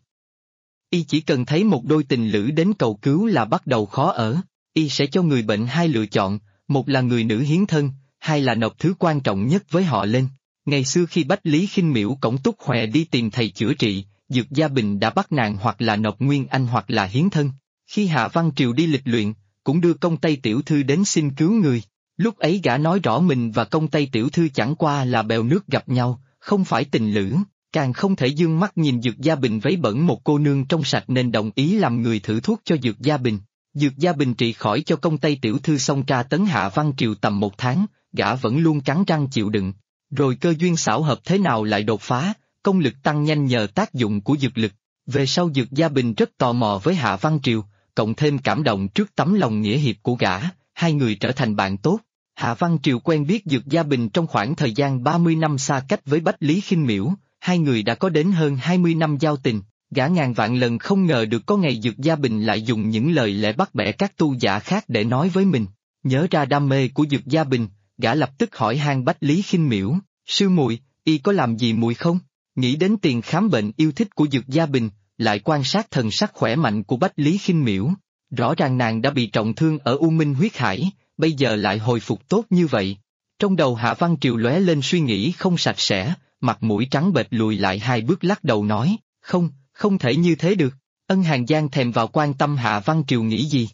Y chỉ cần thấy một đôi tình lữ đến cầu cứu là bắt đầu khó ở, y sẽ cho người bệnh hai lựa chọn, một là người nữ hiến thân, hai là nộp thứ quan trọng nhất với họ lên. Ngày xưa khi Bách Lý Khinh Miễu cõng Túc Hòe đi tìm thầy chữa trị, Dược Gia Bình đã bắt nàng hoặc là nộp nguyên anh hoặc là hiến thân. Khi Hạ Văn Triều đi lịch luyện, cũng đưa công Tây tiểu thư đến xin cứu người. Lúc ấy gã nói rõ mình và công Tây tiểu thư chẳng qua là bèo nước gặp nhau, không phải tình lữ, càng không thể dương mắt nhìn Dược Gia Bình vấy bẩn một cô nương trong sạch nên đồng ý làm người thử thuốc cho Dược Gia Bình. Dược Gia Bình trị khỏi cho công Tây tiểu thư xong tra tấn Hạ Văn Triều tầm 1 tháng, gã vẫn luôn cắn răng chịu đựng. Rồi cơ duyên xảo hợp thế nào lại đột phá, công lực tăng nhanh nhờ tác dụng của dược lực. Về sau Dược Gia Bình rất tò mò với Hạ Văn Triều, cộng thêm cảm động trước tấm lòng nghĩa hiệp của gã, hai người trở thành bạn tốt. Hạ Văn Triều quen biết Dược Gia Bình trong khoảng thời gian 30 năm xa cách với Bách Lý Khinh Miễu, hai người đã có đến hơn 20 năm giao tình, gã ngàn vạn lần không ngờ được có ngày Dược Gia Bình lại dùng những lời lẽ bắt bẻ các tu giả khác để nói với mình. Nhớ ra đam mê của Dược Gia Bình, gã lập tức hỏi han Bách Lý Khinh Miễu, sư muội, y có làm gì muội không? Nghĩ đến tiền khám bệnh yêu thích của Dược Gia Bình, lại quan sát thần sắc khỏe mạnh của Bách Lý Khinh Miễu, rõ ràng nàng đã bị trọng thương ở U Minh huyết hải, bây giờ lại hồi phục tốt như vậy. Trong đầu Hạ Văn Triều lóe lên suy nghĩ không sạch sẽ, mặt mũi trắng bệch lùi lại 2 bước lắc đầu nói, không thể như thế được. Ân Hàng Giang thèm vào quan tâm Hạ Văn Triều nghĩ gì.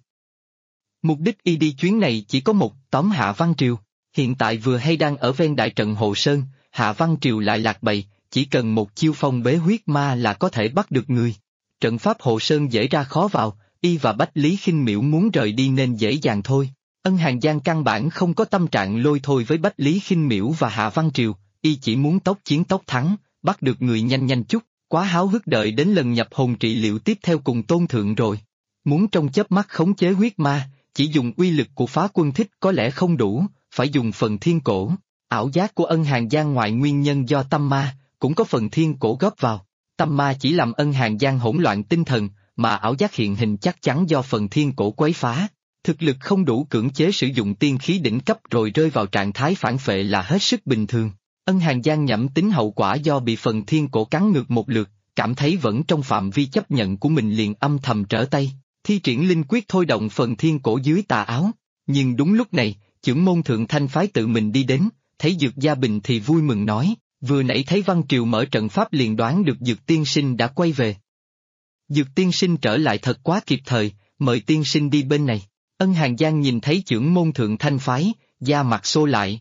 Mục đích y đi chuyến này chỉ có một, tóm Hạ Văn Triều. Hiện tại vừa hay đang ở ven đại trận Hồ Sơn, Hạ Văn Triều lại lạc bầy, chỉ cần một chiêu phong bế huyết ma là có thể bắt được người. Trận pháp Hồ Sơn dễ ra khó vào, y và Bách Lý Khinh Miễu muốn rời đi nên dễ dàng thôi. Ân Hàng Giang căn bản không có tâm trạng lôi thôi với Bách Lý Khinh Miễu và Hạ Văn Triều, y chỉ muốn tốc chiến tốc thắng, bắt được người nhanh chút, quá háo hức đợi đến lần nhập hồn trị liệu tiếp theo cùng Tôn Thượng rồi. Muốn trong chớp mắt khống chế huyết ma, chỉ dùng uy lực của Phá Quân Thích có lẽ không đủ, phải dùng phần thiên cổ. Ảo giác của Ân Hàng Giang ngoại nguyên nhân do tâm ma, cũng có phần thiên cổ góp vào. Tâm ma chỉ làm Ân Hàng Giang hỗn loạn tinh thần, mà ảo giác hiện hình chắc chắn do phần thiên cổ quấy phá. Thực lực không đủ cưỡng chế sử dụng tiên khí đỉnh cấp rồi rơi vào trạng thái phản phệ là hết sức bình thường. Ân Hàng Giang nhẩm tính hậu quả do bị phần thiên cổ cắn ngược một lượt, cảm thấy vẫn trong phạm vi chấp nhận của mình liền âm thầm trở tay, thi triển linh quyết thôi động phần thiên cổ dưới tà áo. Nhưng đúng lúc này, chưởng môn Thượng Thanh phái tự mình đi đến, thấy Dược Gia Bình thì vui mừng nói, vừa nãy thấy Văn Triều mở trận pháp liền đoán được Dược tiên sinh đã quay về. Dược tiên sinh trở lại thật quá kịp thời, mời tiên sinh đi bên này. Ân Hàng Giang nhìn thấy chưởng môn Thượng Thanh phái, da mặt xô lại.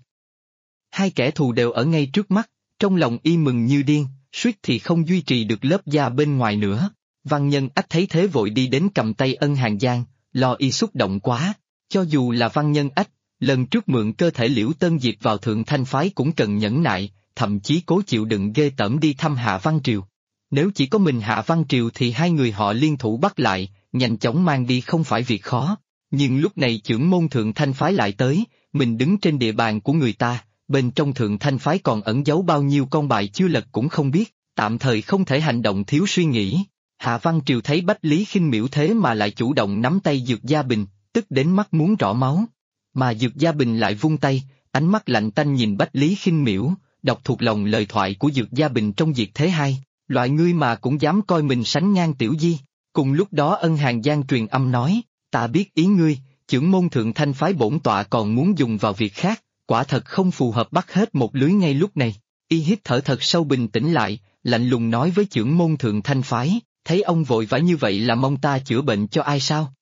Hai kẻ thù đều ở ngay trước mắt, trong lòng y mừng như điên, suýt thì không duy trì được lớp da bên ngoài nữa. Văn Nhân Ách thấy thế vội đi đến cầm tay Ân Hàng Giang, lo y xúc động quá. Cho dù là Văn Nhân Ách, lần trước mượn cơ thể Liễu Tân Diệp vào Thượng Thanh phái cũng cần nhẫn nại, thậm chí cố chịu đựng ghê tởm đi thăm Hạ Văn Triều. Nếu chỉ có mình Hạ Văn Triều thì hai người họ liên thủ bắt lại, nhanh chóng mang đi không phải việc khó. Nhưng lúc này chưởng môn Thượng Thanh phái lại tới, mình đứng trên địa bàn của người ta, bên trong Thượng Thanh phái còn ẩn giấu bao nhiêu con bài chưa lật cũng không biết, tạm thời không thể hành động thiếu suy nghĩ. Hạ Văn Triều thấy Bách Lý Khinh Miễu thế mà lại chủ động nắm tay Dược Gia Bình, tức đến mắt muốn rỏ máu. Mà Dược Gia Bình lại vung tay, ánh mắt lạnh tanh nhìn Bách Lý Khinh Miễu, đọc thuộc lòng lời thoại của Dược Gia Bình trong Diệt Thế 2, loại ngươi mà cũng dám coi mình sánh ngang Tiểu Di. Cùng lúc đó Ân Hàng Giang truyền âm nói, ta biết ý ngươi, chưởng môn Thượng Thanh phái bổn tọa còn muốn dùng vào việc khác, quả thật không phù hợp bắt hết một lưới ngay lúc này. Y hít thở thật sâu bình tĩnh lại, lạnh lùng nói với chưởng môn Thượng Thanh phái, thấy ông vội vã như vậy là mong ta chữa bệnh cho ai sao?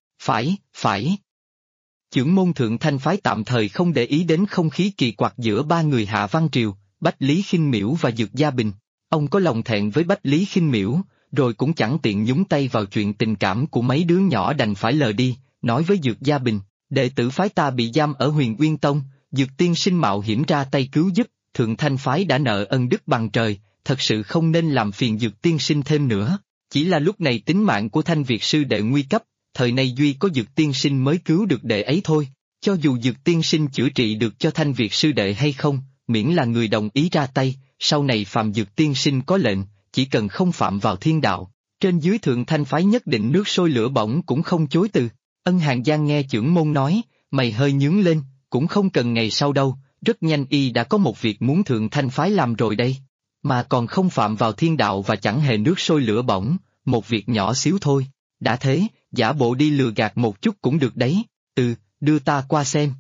Phải. Chưởng môn Thượng Thanh phái tạm thời không để ý đến không khí kỳ quặc giữa ba người Hạ Văn Triều, Bách Lý Khinh Miễu và Dược Gia Bình. Ông có lòng thẹn với Bách Lý Khinh Miễu, rồi cũng chẳng tiện nhúng tay vào chuyện tình cảm của mấy đứa nhỏ đành phải lờ đi, nói với Dược Gia Bình, đệ tử phái ta bị giam ở Huyền Uyên Tông, Dược tiên sinh mạo hiểm ra tay cứu giúp, Thượng Thanh Phái đã nợ ân đức bằng trời, thật sự không nên làm phiền Dược tiên sinh thêm nữa. Chỉ là lúc này tính mạng của Thanh Việt sư đệ nguy cấp, thời nay duy có Dược tiên sinh mới cứu được đệ ấy thôi. Cho dù Dược tiên sinh chữa trị được cho Thanh Việt sư đệ hay không, miễn là người đồng ý ra tay, sau này phạm Dược tiên sinh có lệnh, chỉ cần không phạm vào thiên đạo, trên dưới Thượng Thanh Phái nhất định nước sôi lửa bỏng cũng không chối từ. Ân Hàng Giang nghe chưởng môn nói, mày hơi nhướng lên, cũng không cần ngày sau đâu, rất nhanh y đã có một việc muốn Thượng Thanh Phái làm rồi đây. Mà còn không phạm vào thiên đạo và chẳng hề nước sôi lửa bỏng, một việc nhỏ xíu thôi. Đã thế, giả bộ đi lừa gạt một chút cũng được đấy, đưa ta qua xem.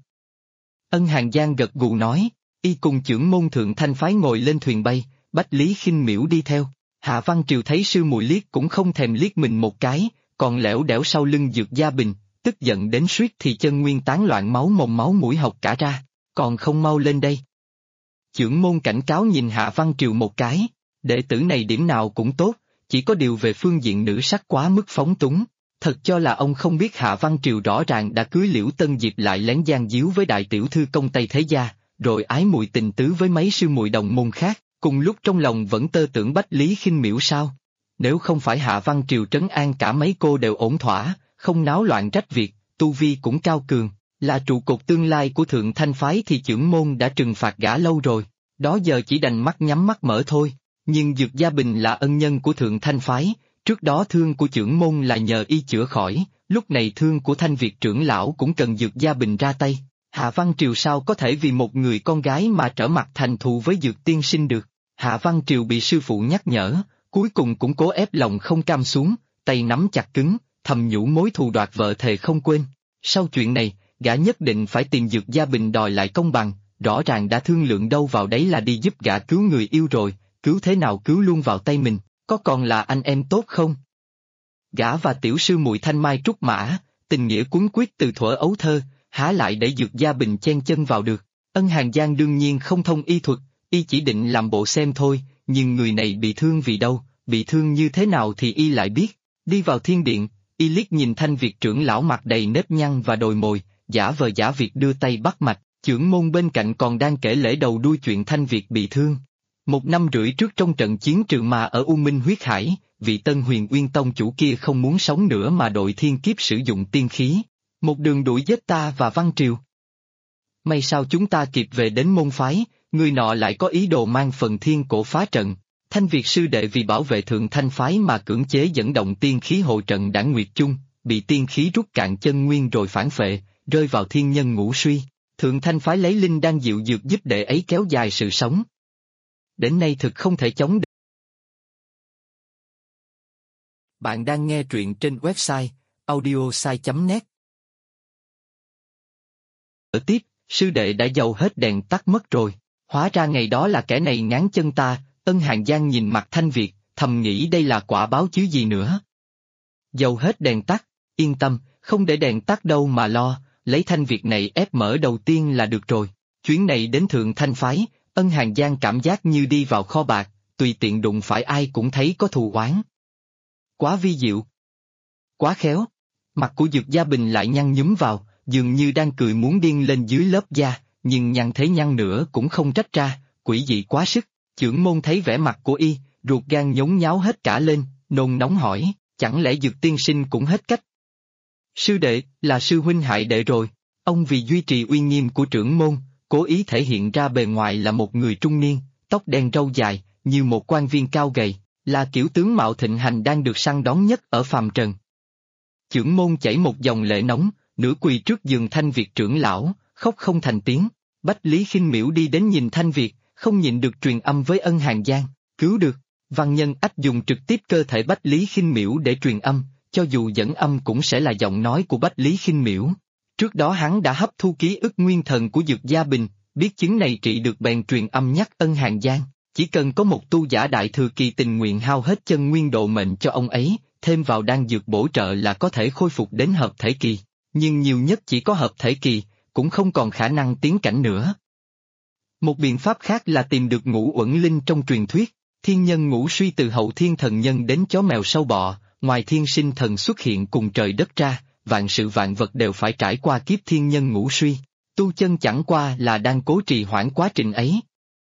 Ân Hàng Giang gật gù nói, y cùng chưởng môn Thượng Thanh Phái ngồi lên thuyền bay, Bách Lý Khinh Miễu đi theo. Hạ Văn Triều thấy sư muội liếc cũng không thèm liếc mình một cái, còn lẻo đẻo sau lưng Dược Gia Bình, tức giận đến suýt thì chân nguyên tán loạn máu mồm máu mũi học cả ra, còn không mau lên đây. Chưởng môn cảnh cáo nhìn Hạ Văn Triều một cái, đệ tử này điểm nào cũng tốt, chỉ có điều về phương diện nữ sắc quá mức phóng túng. Thật cho là ông không biết Hạ Văn Triều rõ ràng đã cưới Liễu Tân Diệp lại lén gian díu với đại tiểu thư công Tây Thế Gia, rồi ái mùi tình tứ với mấy sư muội đồng môn khác, cùng lúc trong lòng vẫn tơ tưởng Bách Lý Khinh Miễu sao. Nếu không phải Hạ Văn Triều trấn an cả mấy cô đều ổn thỏa, không náo loạn trách việc, tu vi cũng cao cường, là trụ cột tương lai của Thượng Thanh Phái thì chưởng môn đã trừng phạt gã lâu rồi, đó giờ chỉ đành mắt nhắm mắt mở thôi. Nhưng Dược Gia Bình là ân nhân của Thượng Thanh Phái, trước đó thương của chưởng môn là nhờ y chữa khỏi, lúc này thương của Thanh Việt trưởng lão cũng cần Dược Gia Bình ra tay. Hạ Văn Triều sao có thể vì một người con gái mà trở mặt thành thù với Dược tiên sinh được. Hạ Văn Triều bị sư phụ nhắc nhở, cuối cùng cũng cố ép lòng không cam xuống, tay nắm chặt cứng, thầm nhủ mối thù đoạt vợ thề không quên. Sau chuyện này, gã nhất định phải tìm Dược Gia Bình đòi lại công bằng, rõ ràng đã thương lượng đâu vào đấy là đi giúp gã cứu người yêu rồi, cứu thế nào cứu luôn vào tay mình, có còn là anh em tốt không? Gã và tiểu sư muội Thanh Mai trúc mã, tình nghĩa cuốn quyết từ thuở ấu thơ, há lại để Dược Gia Bình chen chân vào được. Ân Hàng Giang đương nhiên không thông y thuật, y chỉ định làm bộ xem thôi, nhưng người này bị thương vì đâu, bị thương như thế nào thì y lại biết. Đi vào thiên điện, y liếc nhìn Thanh Việt trưởng lão mặt đầy nếp nhăn và đồi mồi, giả vờ giả việc đưa tay bắt mạch, chưởng môn bên cạnh còn đang kể lễ đầu đuôi chuyện Thanh Việt bị thương. 1 năm rưỡi trước trong trận chiến trừ ma ở U Minh Huyết Hải, vị Tân Huyền Uyên Tông chủ kia không muốn sống nữa mà đội thiên kiếp sử dụng tiên khí, một đường đuổi giết ta và Văn Triều. May sao chúng ta kịp về đến môn phái, người nọ lại có ý đồ mang phần thiên cổ phá trận. Thanh Việt sư đệ vì bảo vệ Thượng Thanh Phái mà cưỡng chế dẫn động tiên khí hộ trận Đảng Nguyệt Chung, bị tiên khí rút cạn chân nguyên rồi phản phệ, rơi vào thiên nhân ngũ suy. Thượng Thanh Phái lấy linh đan dịu dược giúp đệ ấy kéo dài sự sống. Đến nay thực không thể chống đỡ. Bạn đang nghe truyện trên website audiosai.net. Ở tiếp, sư đệ đã dầu hết đèn tắt mất rồi, hóa ra ngày đó là kẻ này ngáng chân ta. Ân Hàng Giang nhìn mặt Thanh Việt, thầm nghĩ đây là quả báo chứ gì nữa. Dầu hết đèn tắt, yên tâm, không để đèn tắt đâu mà lo, lấy Thanh Việt này ép mở đầu tiên là được rồi. Chuyến này đến Thượng Thanh Phái, Ân Hàng Giang cảm giác như đi vào kho bạc, tùy tiện đụng phải ai cũng thấy có thù oán. Quá vi diệu. Quá khéo. Mặt của Dược Gia Bình lại nhăn nhúm vào, dường như đang cười muốn điên lên dưới lớp da, nhưng nhăn thế nhăn nữa cũng không trách ra, quỷ dị quá sức. Chưởng môn thấy vẻ mặt của y, ruột gan nhốn nháo hết cả lên, nôn nóng hỏi, chẳng lẽ Dược tiên sinh cũng hết cách? Sư đệ, là sư huynh hại đệ rồi. Ông vì duy trì uy nghiêm của trưởng môn, cố ý thể hiện ra bề ngoài là một người trung niên, tóc đen râu dài, như một quan viên cao gầy, là kiểu tướng mạo thịnh hành đang được săn đón nhất ở phàm trần. Chưởng môn chảy một dòng lệ nóng, nửa quỳ trước giường Thanh Việt trưởng lão, khóc không thành tiếng. Bách Lý Khinh Miễu đi đến nhìn Thanh Việt, không nhịn được truyền âm với Ân Hàng Giang, cứu được. Văn nhân ách dùng trực tiếp cơ thể Bách Lý Khinh Miễu để truyền âm, cho dù dẫn âm cũng sẽ là giọng nói của Bách Lý Khinh Miễu. Trước đó hắn đã hấp thu ký ức nguyên thần của Dược Gia Bình, biết chứng này trị được bèn truyền âm nhắc Ân Hàng Giang, chỉ cần có một tu giả đại thừa kỳ tình nguyện hao hết chân nguyên độ mệnh cho ông ấy, thêm vào đan dược bổ trợ là có thể khôi phục đến hợp thể kỳ, nhưng nhiều nhất chỉ có hợp thể kỳ, cũng không còn khả năng tiến cảnh nữa. Một biện pháp khác là tìm được ngũ uẩn linh trong truyền thuyết, thiên nhân ngũ suy từ hậu thiên thần nhân đến chó mèo sâu bọ, ngoài thiên sinh thần xuất hiện cùng trời đất ra, vạn sự vạn vật đều phải trải qua kiếp thiên nhân ngũ suy, tu chân chẳng qua là đang cố trì hoãn quá trình ấy.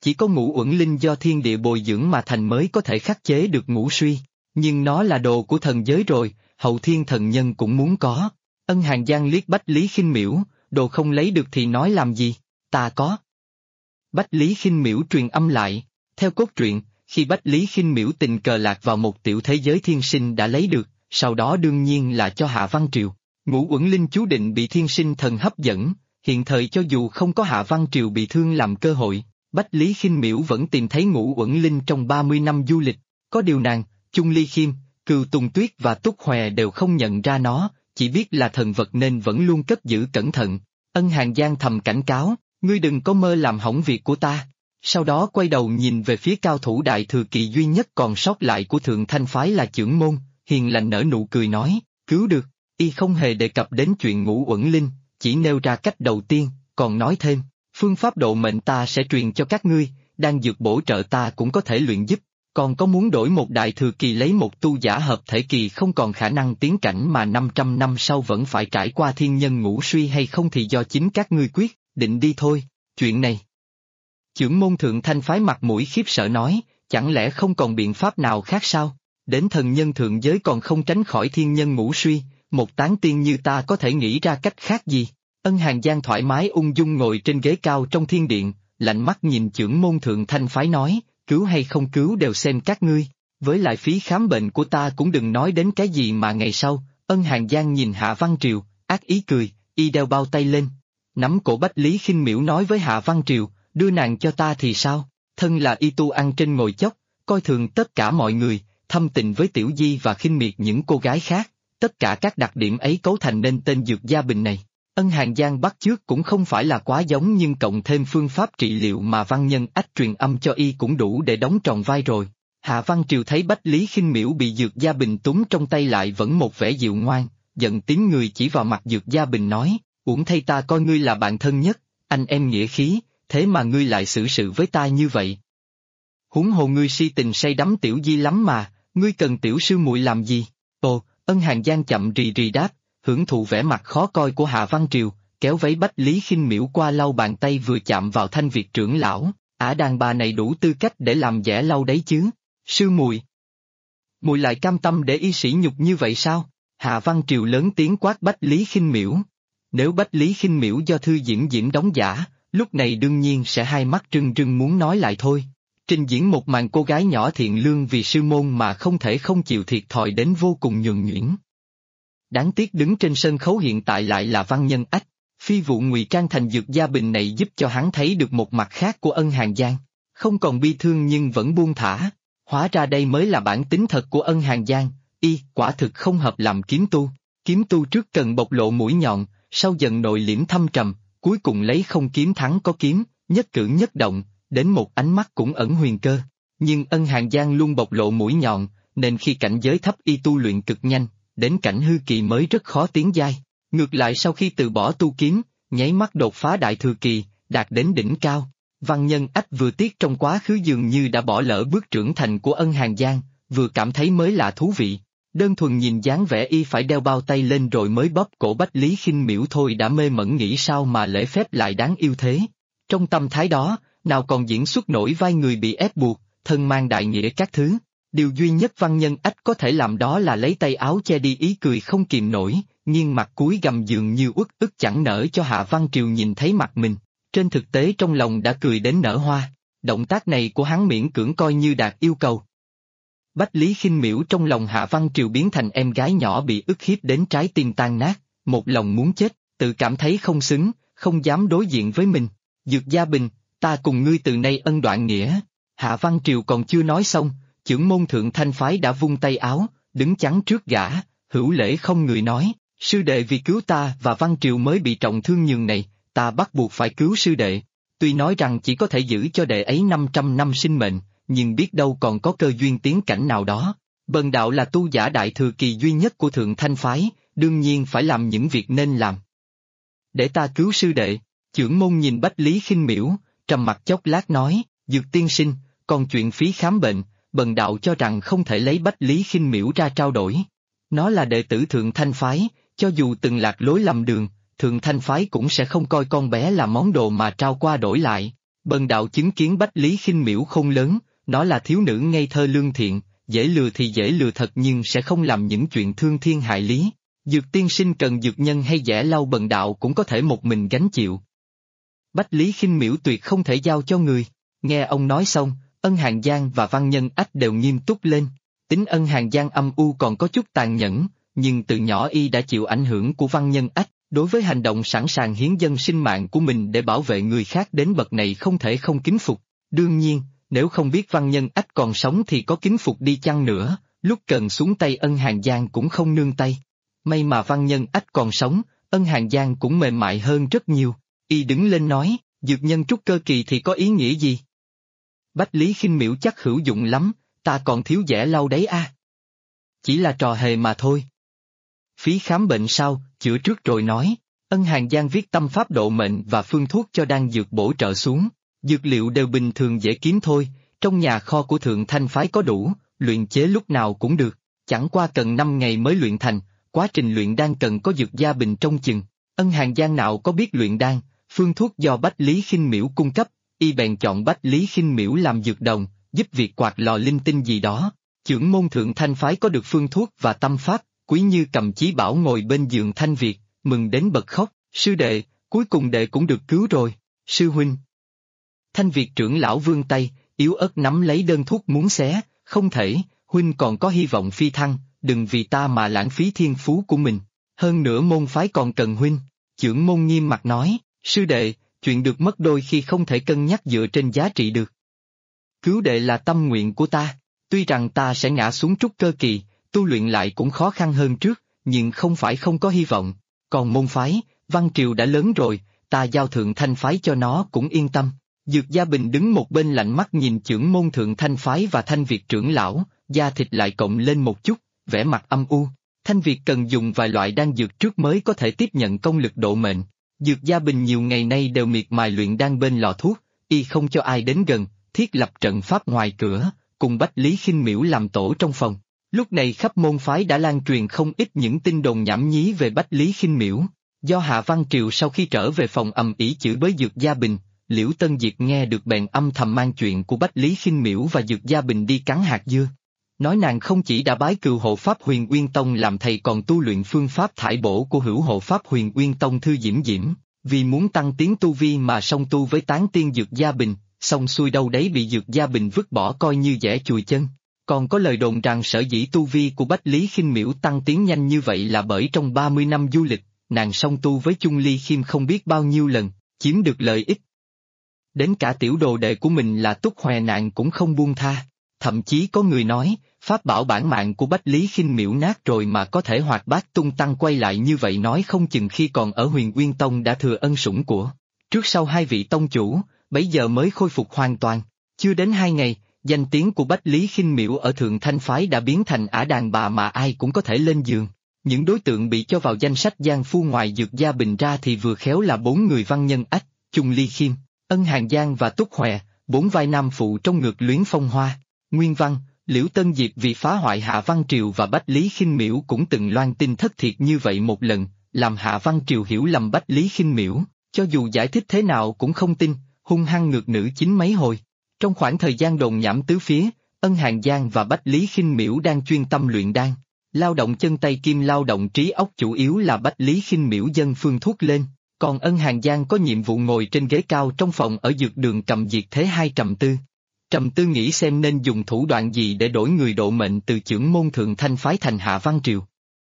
chỉ có ngũ uẩn linh do thiên địa bồi dưỡng mà thành mới có thể khắc chế được ngũ suy, nhưng nó là đồ của thần giới rồi, hậu thiên thần nhân cũng muốn có. Ân Hàn Giang liếc Bách Lý Khinh Miễu, đồ không lấy được thì nói làm gì, ta có. Bách Lý Khinh Miễu truyền âm lại, theo cốt truyện, khi Bách Lý Khinh Miễu tình cờ lạc vào một tiểu thế giới thiên sinh đã lấy được, sau đó đương nhiên là cho Hạ Văn Triều. Ngũ uẩn linh chú định bị thiên sinh thần hấp dẫn, hiện thời cho dù không có Hạ Văn Triều bị thương làm cơ hội, Bách Lý Khinh Miễu vẫn tìm thấy ngũ uẩn linh trong 30 năm du lịch, có điều nàng, Chung Ly Khiêm, Cừu Tùng Tuyết và Túc Hòe đều không nhận ra nó, chỉ biết là thần vật nên vẫn luôn cất giữ cẩn thận. Ân Hàn Giang thầm cảnh cáo, ngươi đừng có mơ làm hỏng việc của ta. Sau đó quay đầu nhìn về phía cao thủ đại thừa kỳ duy nhất còn sót lại của Thượng Thanh Phái là Chưởng Môn, hiền lành nở nụ cười nói, cứu được, y không hề đề cập đến chuyện ngũ uẩn linh, chỉ nêu ra cách đầu tiên, còn nói thêm, phương pháp độ mệnh ta sẽ truyền cho các ngươi, đang dược bổ trợ ta cũng có thể luyện giúp, còn có muốn đổi một đại thừa kỳ lấy một tu giả hợp thể kỳ không còn khả năng tiến cảnh mà 500 năm sau vẫn phải trải qua thiên nhân ngũ suy hay không thì do chính các ngươi quyết, định đi thôi, chuyện này. Chưởng Môn Thượng Thanh Phái mặt mũi khiếp sợ nói, chẳng lẽ không còn biện pháp nào khác sao? Đến thần nhân thượng giới còn không tránh khỏi thiên nhân ngũ suy, một tán tiên như ta có thể nghĩ ra cách khác gì? Ân Hàn Giang thoải mái ung dung ngồi trên ghế cao trong thiên điện, lạnh mắt nhìn Chưởng Môn Thượng Thanh Phái nói, cứu hay không cứu đều xem các ngươi, với lại phí khám bệnh của ta cũng đừng nói đến cái gì mà ngày sau. Ân Hàn Giang nhìn Hạ Văn Triều, ác ý cười, y đeo bao tay lên, nắm cổ Bách Lý Khinh Miễu nói với Hạ Văn Triều, đưa nàng cho ta thì sao, thân là y tu ăn trên ngồi chốc, coi thường tất cả mọi người, thâm tình với Tiểu Di và khinh miệt những cô gái khác, tất cả các đặc điểm ấy cấu thành nên tên Dược Gia Bình này. Ân Hàn Giang bắt chước cũng không phải là quá giống nhưng cộng thêm phương pháp trị liệu mà Văn Nhân Ách truyền âm cho y cũng đủ để đóng tròn vai rồi. Hạ Văn Triều thấy Bách Lý Khinh Miễu bị Dược Gia Bình túm trong tay lại vẫn một vẻ dịu ngoan, giận tím người chỉ vào mặt Dược Gia Bình nói, uổng thay ta coi ngươi là bạn thân nhất, anh em nghĩa khí, thế mà ngươi lại xử sự với ta như vậy. Huống hồ ngươi si tình say đắm Tiểu Di lắm mà, ngươi cần tiểu sư muội làm gì? Ồ, Ân Hàn Giang chậm rì rì đáp, hưởng thụ vẻ mặt khó coi của Hạ Văn Triều, kéo váy Bách Lý Khinh Miễu qua lau bàn tay vừa chạm vào Thanh Việt trưởng lão, đàn bà này đủ tư cách để làm vẻ lau đấy chứ, sư muội. Muội lại cam tâm để y sỉ nhục như vậy sao? Hạ Văn Triều lớn tiếng quát Bách Lý Khinh Miễu. Nếu Bách Lý Khinh Miễu do thư diễn đóng giả, lúc này đương nhiên sẽ hai mắt trừng trừng muốn nói lại thôi. Trình diễn một màn cô gái nhỏ thiện lương vì sư môn mà không thể không chịu thiệt thòi đến vô cùng nhuần nhuyễn. Đáng tiếc đứng trên sân khấu hiện tại lại là Văn Nhân Ách, phi vụ ngụy trang thành Dược Gia Bình này giúp cho hắn thấy được một mặt khác của Ân Hàn Giang, không còn bi thương nhưng vẫn buông thả, hóa ra đây mới là bản tính thật của Ân Hàn Giang, y quả thực không hợp làm kiếm tu trước cần bộc lộ mũi nhọn, sau dần nội liễm thâm trầm, cuối cùng lấy không kiếm thắng có kiếm, nhất cử nhất động, đến một ánh mắt cũng ẩn huyền cơ. Nhưng Ân Hàn Giang luôn bộc lộ mũi nhọn, nên khi cảnh giới thấp y tu luyện cực nhanh, đến cảnh hư kỳ mới rất khó tiến giai. Ngược lại sau khi từ bỏ tu kiếm, nháy mắt đột phá đại thừa kỳ, đạt đến đỉnh cao. Văn Nhân Ách vừa tiếc trong quá khứ dường như đã bỏ lỡ bước trưởng thành của Ân Hàn Giang, vừa cảm thấy mới lạ thú vị. Đơn thuần nhìn dáng vẻ y phải đeo bao tay lên rồi mới bóp cổ Bách Lý Khinh Miễu thôi đã mê mẩn nghĩ sao mà lễ phép lại đáng yêu thế. Trong tâm thái đó, nào còn diễn xuất nổi vai người bị ép buộc, thân mang đại nghĩa các thứ. Điều duy nhất Văn Nhân Ách có thể làm đó là lấy tay áo che đi ý cười không kìm nổi, nghiêng mặt cúi gằm dường như uất ức chẳng nỡ cho Hạ Văn Triều nhìn thấy mặt mình. Trên thực tế trong lòng đã cười đến nở hoa, động tác này của hắn miễn cưỡng coi như đạt yêu cầu. Bách Lý Khinh Miễu trong lòng Hạ Văn Triều biến thành em gái nhỏ bị ức hiếp đến trái tim tan nát, một lòng muốn chết, tự cảm thấy không xứng, không dám đối diện với mình. Dược Gia Bình, ta cùng ngươi từ nay ân đoạn nghĩa. Hạ Văn Triều còn chưa nói xong, Chưởng Môn Thượng Thanh Phái đã vung tay áo, đứng chắn trước gã, hữu lễ không người nói, sư đệ vì cứu ta và Văn Triều mới bị trọng thương nhường này, ta bắt buộc phải cứu sư đệ. Tuy nói rằng chỉ có thể giữ cho đệ ấy 500 năm sinh mệnh, nhưng biết đâu còn có cơ duyên tiến cảnh nào đó. Bần đạo là tu giả đại thừa kỳ duy nhất của Thượng Thanh Phái, đương nhiên phải làm những việc nên làm. Để ta cứu sư đệ. Chưởng Môn nhìn Bách Lý Khinh Miễu, trầm mặc chốc lát nói, Dược tiên sinh, còn chuyện phí khám bệnh, bần đạo cho rằng không thể lấy Bách Lý Khinh Miễu ra trao đổi. Nó là đệ tử Thượng Thanh Phái, cho dù từng lạc lối lầm đường, Thượng Thanh Phái cũng sẽ không coi con bé là món đồ mà trao qua đổi lại. Bần đạo chứng kiến Bách Lý Khinh Miễu không lớn, nó là thiếu nữ ngây thơ lương thiện, dễ lừa thì dễ lừa thật nhưng sẽ không làm những chuyện thương thiên hại lý. Dược tiên sinh cần dược nhân hay giẻ lau bần đạo cũng có thể một mình gánh chịu. Bách Lý Khinh Miễu tuyệt không thể giao cho người. Nghe ông nói xong, Ân Hàn Giang và Văn Nhân Ách đều nghiêm túc lên. Tính Ân Hàn Giang âm u còn có chút tàn nhẫn, nhưng từ nhỏ y đã chịu ảnh hưởng của Văn Nhân Ách, đối với hành động sẵn sàng hiến dâng sinh mạng của mình để bảo vệ người khác đến bậc này không thể không kính phục. Đương nhiên, nếu không biết Văn Nhân Ách còn sống thì có kính phục đi chăng nữa, lúc cần xuống tay Ân Hàn Giang cũng không nương tay. May mà Văn Nhân Ách còn sống, Ân Hàn Giang cũng mềm mại hơn rất nhiều. Y đứng lên nói, dược nhân trúc cơ kỳ thì có ý nghĩa gì? Bách Lý Khinh Miễu chắc hữu dụng lắm, ta còn thiếu giẻ lau đấy a. Chỉ là trò hề mà thôi. Phí khám bệnh sao, chữa trước rồi nói. Ân Hàn Giang viết tâm pháp độ mệnh và phương thuốc cho đan dược bổ trợ xuống. Dược liệu đều bình thường dễ kiếm thôi, trong nhà kho của Thượng Thanh phái có đủ, luyện chế lúc nào cũng được. Chẳng qua cần 5 ngày mới luyện thành, quá trình luyện đan cần có dược gia bình trông chừng. Ân Hàn Giang nào có biết luyện đan, phương thuốc do Bách Lý Khinh Miễu cung cấp, y bèn chọn Bách Lý Khinh Miễu làm dược đồng, giúp việc quạt lò linh tinh gì đó. Chưởng môn Thượng Thanh phái có được phương thuốc và tâm pháp, Quý Như cầm chí bảo ngồi bên giường Thanh Việt, mừng đến bật khóc, sư đệ, cuối cùng đệ cũng được cứu rồi, sư huynh. Thanh Việt trưởng lão vươn tay, yếu ớt nắm lấy đơn thuốc muốn xé, không thể, huynh còn có hy vọng phi thăng, đừng vì ta mà lãng phí thiên phú của mình, hơn nữa môn phái còn cần huynh. Chưởng môn nghiêm mặt nói, sư đệ, chuyện được mất đôi khi không thể cân nhắc dựa trên giá trị được. Cứu đệ là tâm nguyện của ta, tuy rằng ta sẽ ngã xuống trúc cơ kỳ, tu luyện lại cũng khó khăn hơn trước, nhưng không phải không có hy vọng, còn môn phái, Văn Triều đã lớn rồi, ta giao Thượng Thanh phái cho nó cũng yên tâm. Dược Gia Bình đứng một bên lạnh mắt nhìn chưởng môn Thượng Thanh phái và Thanh Việt trưởng lão, da thịt lại cộng lên một chút, vẻ mặt âm u. Thanh Việt cần dùng vài loại đan dược trước mới có thể tiếp nhận công lực độ mệnh. Dược Gia Bình nhiều ngày nay đều miệt mài luyện đan bên lò thuốc, y không cho ai đến gần, thiết lập trận pháp ngoài cửa, cùng Bách Lý Khinh Miễu làm tổ trong phòng. Lúc này khắp môn phái đã lan truyền không ít những tin đồn nhảm nhí về Bách Lý Khinh Miễu. Do Hạ Văn Triều sau khi trở về phòng ầm ĩ chửi bới Dược Gia Bình, Liễu Tân Diệp nghe được bèn âm thầm mang chuyện của Bách Lý Khinh Miễu và Dược Gia Bình đi cắn hạt dưa. Nói nàng không chỉ đã bái cừu hộ pháp Huyền Uyên Tông làm thầy còn tu luyện phương pháp thải bổ của hữu hộ pháp Huyền Uyên Tông Thư Diễm Diễm, vì muốn tăng tiến tu vi mà song tu với tán tiên Dược Gia Bình, xong xuôi đâu đấy bị Dược Gia Bình vứt bỏ coi như dẻ chùi chân. Còn có lời đồn rằng sở dĩ tu vi của Bách Lý Khinh Miễu tăng tiến nhanh như vậy là bởi trong 30 năm du lịch, nàng song tu với Chung Ly Khiêm không biết bao nhiêu lần, chiếm được lợi ích. Đến cả tiểu đồ đệ của mình là Túc Hòe nạn cũng không buông tha. Thậm chí có người nói, pháp bảo bản mạng của Bách Lý Khinh Miễu nát rồi mà có thể hoạt bát tung tăng quay lại như vậy nói không chừng khi còn ở Huyền Uyên Tông đã thừa ân sủng của trước sau hai vị tông chủ, bấy giờ mới khôi phục hoàn toàn. Chưa đến 2 ngày, danh tiếng của Bách Lý Khinh Miễu ở Thượng Thanh phái đã biến thành ả đàn bà mà ai cũng có thể lên giường. Những đối tượng bị cho vào danh sách giang phu ngoài Dược Gia Bình ra thì vừa khéo là 4 người Văn Nhân Ách, Chung Ly Khiêm, Ân Hàn Giang và Túc Hòe, 4 vai nam phụ trong ngược luyến phong hoa. Nguyên văn, Liễu Tân Diệp vì phá hoại Hạ Văn Triều và Bách Lý Khinh Miễu cũng từng loan tin thất thiệt như vậy một lần, làm Hạ Văn Triều hiểu lầm Bách Lý Khinh Miễu, cho dù giải thích thế nào cũng không tin, hung hăng ngược nữ chính mấy hồi. Trong khoảng thời gian đồn nhảm tứ phía, Ân Hàn Giang và Bách Lý Khinh Miễu đang chuyên tâm luyện đan, lao động chân tay kim lao động trí óc chủ yếu là Bách Lý Khinh Miễu dân phương thuốc lên, còn Ân Hàn Giang có nhiệm vụ ngồi trên ghế cao trong phòng ở dược đường cầm diệt thế hai trầm tư. Trầm tư nghĩ xem nên dùng thủ đoạn gì để đổi người độ mệnh từ chưởng môn Thượng Thanh phái thành Hạ Văn Triều.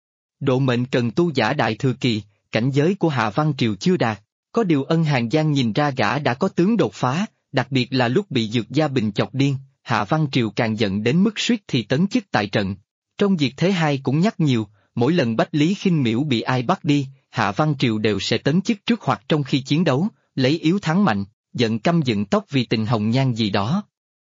Độ mệnh cần tu giả đại thừa kỳ, cảnh giới của Hạ Văn Triều chưa đạt, có điều Ân Hàn Giang nhìn ra gã đã có tướng đột phá, đặc biệt là lúc bị Dược Gia Bình chọc điên, Hạ Văn Triều càng giận đến mức suýt thì tấn chức tại trận. Trong diệt thế hai cũng nhắc nhiều, mỗi lần Bách Lý Khinh Miễu bị ai bắt đi, Hạ Văn Triều đều sẽ tấn chức trước hoặc trong khi chiến đấu, lấy yếu thắng mạnh, giận căm dựng tóc vì tình hồng nhan gì đó.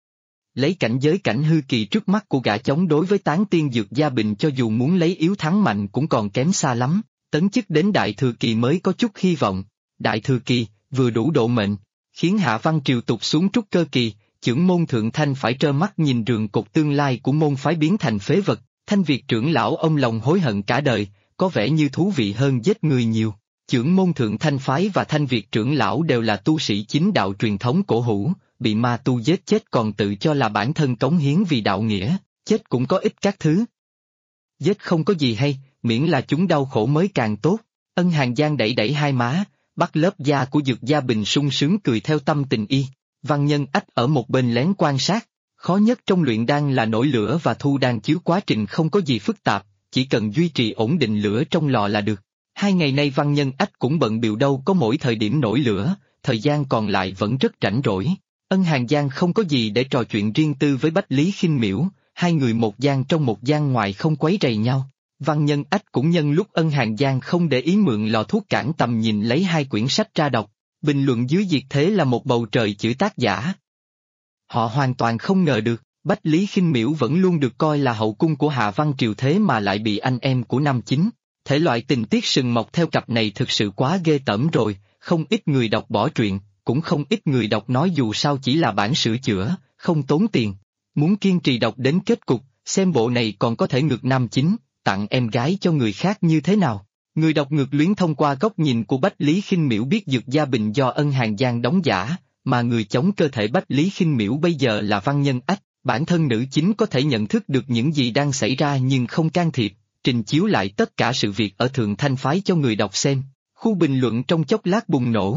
Lấy cảnh giới cảnh hư kỳ trước mắt của gã chống đối với tán tiên Dược Gia Bình cho dù muốn lấy yếu thắng mạnh cũng còn kém xa lắm, tấn chức đến đại thừa kỳ mới có chút hy vọng. Đại thừa kỳ, vừa đủ độ mệnh, khiến Hạ Văn Triều tụt xuống trúc cơ kỳ, chưởng môn Thượng Thanh phải trơ mắt nhìn rường cột tương lai của môn phái biến thành phế vật. Thanh Việt trưởng lão ông lòng hối hận cả đời, có vẻ như thú vị hơn giết người nhiều. Chưởng môn Thượng Thanh Phái và Thanh Việt trưởng lão đều là tu sĩ chính đạo truyền thống cổ hủ, bị ma tu giết chết còn tự cho là bản thân cống hiến vì đạo nghĩa, chết cũng có ích các thứ. Giết không có gì hay, miễn là chúng đau khổ mới càng tốt. Ân Hàn Giang đẩy đẩy hai má, bắt lớp da của Dược Gia Bình sung sướng cười theo tâm tình y. Văn Nhân Ách ở một bên lén quan sát. Khó nhất trong luyện đan là nổi lửa và thu đan chiếu quá trình không có gì phức tạp, chỉ cần duy trì ổn định lửa trong lò là được. 2 ngày nay Văn Nhân Ách cũng bận bịu đâu có mỗi thời điểm nổi lửa, thời gian còn lại vẫn rất rảnh rỗi. Ân Hàn Giang không có gì để trò chuyện riêng tư với Bách Lý Khinh Miễu, hai người một gian trong một gian ngoài không quấy rầy nhau. Văn Nhân Ách cũng nhân lúc Ân Hàn Giang không để ý mượn lò thuốc cản tầm nhìn lấy 2 quyển sách ra đọc, bình luận dưới diệt thế là một bầu trời chữ tác giả. Họ hoàn toàn không ngờ được, Bách Lý Khinh Miễu vẫn luôn được coi là hậu cung của Hạ Văn Triều thế mà lại bị anh em của Nam Chính. Thể loại tình tiết sừng mọc theo cặp này thực sự quá ghê tởm rồi, không ít người đọc bỏ truyện, cũng không ít người đọc nói dù sao chỉ là bản sửa chữa, không tốn tiền. Muốn kiên trì đọc đến kết cục, xem bộ này còn có thể ngược Nam Chính, tặng em gái cho người khác như thế nào. Người đọc ngược luyến thông qua góc nhìn của Bách Lý Khinh Miễu biết Dược Gia Bình do Ân Hàn Giang đóng giả, mà người chống cơ thể Bách Lý Khinh Miễu bây giờ là Văn Nhân Ách, bản thân nữ chính có thể nhận thức được những gì đang xảy ra nhưng không can thiệp, trình chiếu lại tất cả sự việc ở Thượng Thanh Phái cho người đọc xem. Khu bình luận trong chốc lát bùng nổ.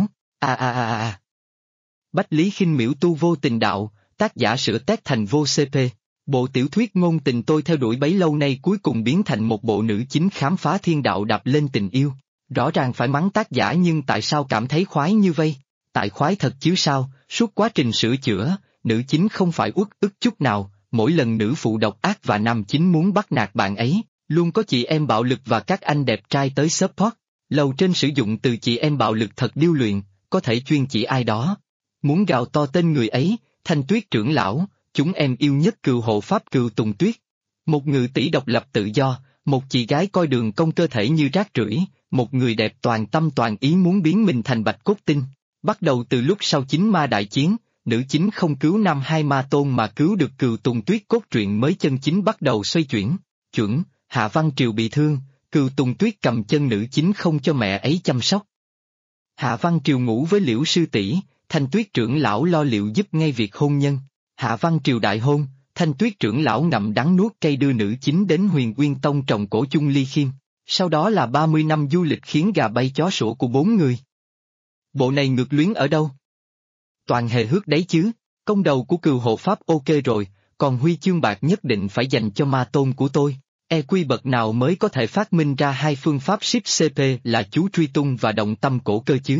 Bách Lý Khinh Miễu tu vô tình đạo, tác giả sửa tét thành vô CP. Bộ tiểu thuyết ngôn tình tôi theo đuổi bấy lâu nay cuối cùng biến thành một bộ nữ chính khám phá thiên đạo đạp lên tình yêu. Rõ ràng phải mắng tác giả nhưng tại sao cảm thấy khoái như vây? Tại khoái thật chứ sao, suốt quá trình sửa chữa, nữ chính không phải uất ức chút nào, mỗi lần nữ phụ độc ác và nam chính muốn bắt nạt bạn ấy, luôn có chị em bạo lực và các anh đẹp trai tới support. Lầu trên sử dụng từ chị em bạo lực thật điêu luyện, có thể chuyên chỉ ai đó. Muốn gào to tên người ấy, Thanh Tuyết trưởng lão, chúng em yêu nhất Cừu hộ pháp Cừu Tùng Tuyết. Một ngự tỷ độc lập tự do, một chị gái coi đường cong cơ thể như rác rưởi, một người đẹp toàn tâm toàn ý muốn biến mình thành bạch cốt tinh. Bắt đầu từ lúc sau chính ma đại chiến, nữ chính không cứu nam hai ma tôn mà cứu được Cừu Tùng Tuyết, cốt truyện mới chân chính bắt đầu xoay chuyển. Chuẩn, Hạ Văn Triều bị thương, Cừu Tùng Tuyết cầm chân nữ chính không cho mẹ ấy chăm sóc. Hạ Văn Triều ngủ với Liễu sư tỷ, Thanh Tuyết trưởng lão lo liệu giúp ngay việc hôn nhân. Hạ Văn Triều đại hôn, Thanh Tuyết trưởng lão ngậm đắng nuốt cay đưa nữ chính đến Huyền Uyên Tông trồng cổ chung ly khiêm. Sau đó là 30 năm du lịch khiến gà bay chó sủa của 4 người. Bộ này ngược luyến ở đâu? Toàn hề hước đấy chứ, công đầu của Cừu hộ pháp ok rồi, còn huy chương bạc nhất định phải dành cho ma tôn của tôi. EQ bậc nào mới có thể phát minh ra 2 phương pháp ship CP là chú Truy Tung và Động Tâm Cổ Cơ chứ?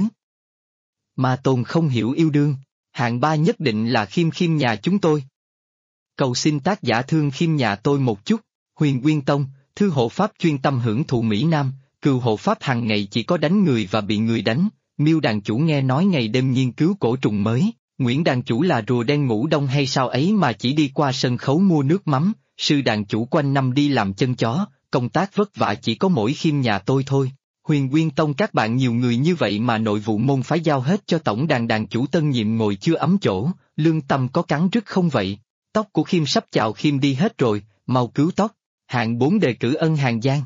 Ma tôn không hiểu yêu đương, hạng 3 nhất định là Khiêm Khiêm nhà chúng tôi. Cầu xin tác giả thương Khiêm nhà tôi một chút. Huyền Uyên Tông, thư hộ pháp chuyên tâm hưởng thụ Mỹ Nam, Cừu hộ pháp hàng ngày chỉ có đánh người và bị người đánh. Miêu đàn chủ nghe nói ngày đêm nghiên cứu cổ trùng mới, Nguyễn đàn chủ là rùa đen ngủ đông hay sao ấy mà chỉ đi qua sân khấu mua nước mắm, sư đàn chủ quanh năm đi làm chân chó, công tác vất vả chỉ có mỗi Khiêm nhà tôi thôi. Huyền Uyên Tông các bạn nhiều người như vậy mà nội vụ môn phái giao hết cho tổng đàn chủ tân nhiệm ngồi chưa ấm chỗ, lương tâm có cắn rứt không vậy? Tóc của Khiêm sắp chào Khiêm đi hết rồi, mau cứu tóc. Hạng 4 đề cử Ân Hàn Giang.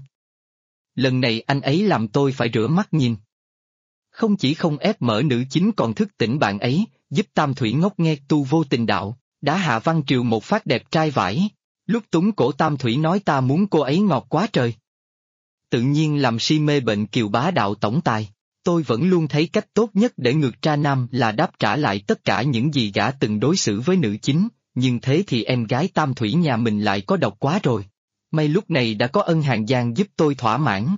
Lần này anh ấy làm tôi phải rửa mắt nhìn. Không chỉ không ép mở nữ chính còn thức tỉnh bạn ấy, giúp Tam Thủy ngốc nghe tu vô tình đạo, đã Hạ Văn Triều một phát đẹp trai vãi. Lúc túng cổ Tam Thủy nói ta muốn cô ấy ngọt quá trời. Tự nhiên làm si mê bệnh kiều bá đạo tổng tài. Tôi vẫn luôn thấy cách tốt nhất để ngược tra nam là đáp trả lại tất cả những gì gã từng đối xử với nữ chính, nhưng thế thì em gái Tam Thủy nhà mình lại có độc quá rồi. May lúc này đã có Ân Hàn Giang giúp tôi thỏa mãn.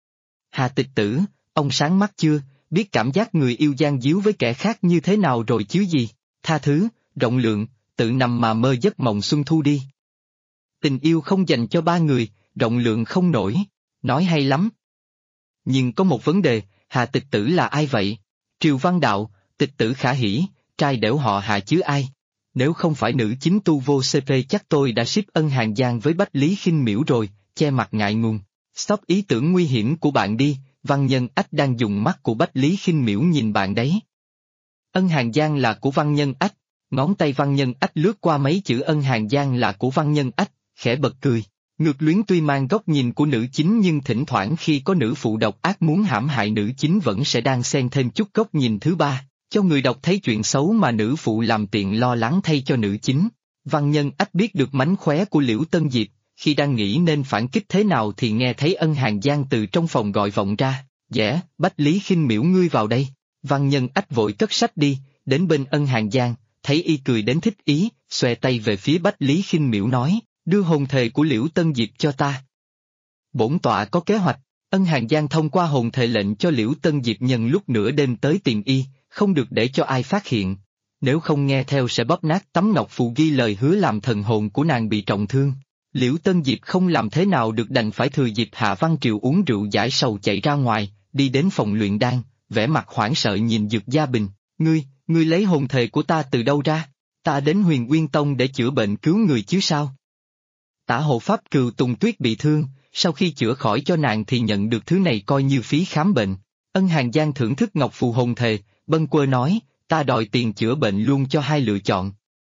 Hà Tịch Tử, ông sáng mắt chưa, biết cảm giác người yêu gian díu với kẻ khác như thế nào rồi chứ gì, tha thứ, rộng lượng, tự nằm mà mơ giấc mộng xuân thu đi. Tình yêu không dành cho 3 người, rộng lượng không nổi, nói hay lắm. Nhưng có một vấn đề, Hà Tịch Tử là ai vậy? Triều Văn Đạo, Tịch Tử Khả Hỷ, trai đẻo họ Hà chứ ai? Nếu không phải nữ chính tu vô CP chắc tôi đã ship Ân Hàn Giang với Bách Lý Khinh Miễu rồi, che mặt ngại ngùng. Stop ý tưởng nguy hiểm của bạn đi, Văn Nhân Ách đang dùng mắt của Bách Lý Khinh Miễu nhìn bạn đấy. Ân Hàn Giang là của Văn Nhân Ách, ngón tay Văn Nhân Ách lướt qua mấy chữ Ân Hàn Giang là của Văn Nhân Ách, khẽ bật cười. Ngược luyến tuy mang góc nhìn của nữ chính nhưng thỉnh thoảng khi có nữ phụ độc ác muốn hãm hại nữ chính vẫn sẽ đang xen thêm chút góc nhìn thứ ba, cho người đọc thấy chuyện xấu mà nữ phụ làm tiện lo lắng thay cho nữ chính. Văn Nhân Ách biết được mánh khóe của Liễu Tân Diệp, khi đang nghĩ nên phản kích thế nào thì nghe thấy Ân Hàn Giang từ trong phòng gọi vọng ra, "Dẻ, Bách Lý Khinh Miễu ngươi vào đây." Văn Nhân Ách vội cất sách đi, đến bên Ân Hàn Giang, thấy y cười đến thích ý, xòe tay về phía Bách Lý Khinh Miễu nói, "Đưa hồn thề của Liễu Tân Diệp cho ta." "Bổn tọa có kế hoạch." Ân Hàn Giang thông qua hồn thề lệnh cho Liễu Tân Diệp nhân lúc nửa đêm tới tìm y, không được để cho ai phát hiện. Nếu không nghe theo sẽ bóp nát tấm ngọc phù ghi lời hứa làm thần hồn của nàng bị trọng thương. Liễu Tân Diệp không làm thế nào được đành phải thừa dịp Hạ Văn Triều uống rượu giải sầu chạy ra ngoài, đi đến phòng luyện đan, vẻ mặt hoảng sợ nhìn Dược Gia Bình, ngươi lấy hồn thề của ta từ đâu ra? Ta đến Huyền Uyên Tông để chữa bệnh cứu người chứ sao?" Tả hộ pháp Cừu Tùng Tuyết bị thương, sau khi chữa khỏi cho nàng thì nhận được thứ này coi như phí khám bệnh. Ân Hàn Giang thưởng thức ngọc phù hồn thề, bâng quơ nói, "Ta đòi tiền chữa bệnh luôn cho hai lựa chọn.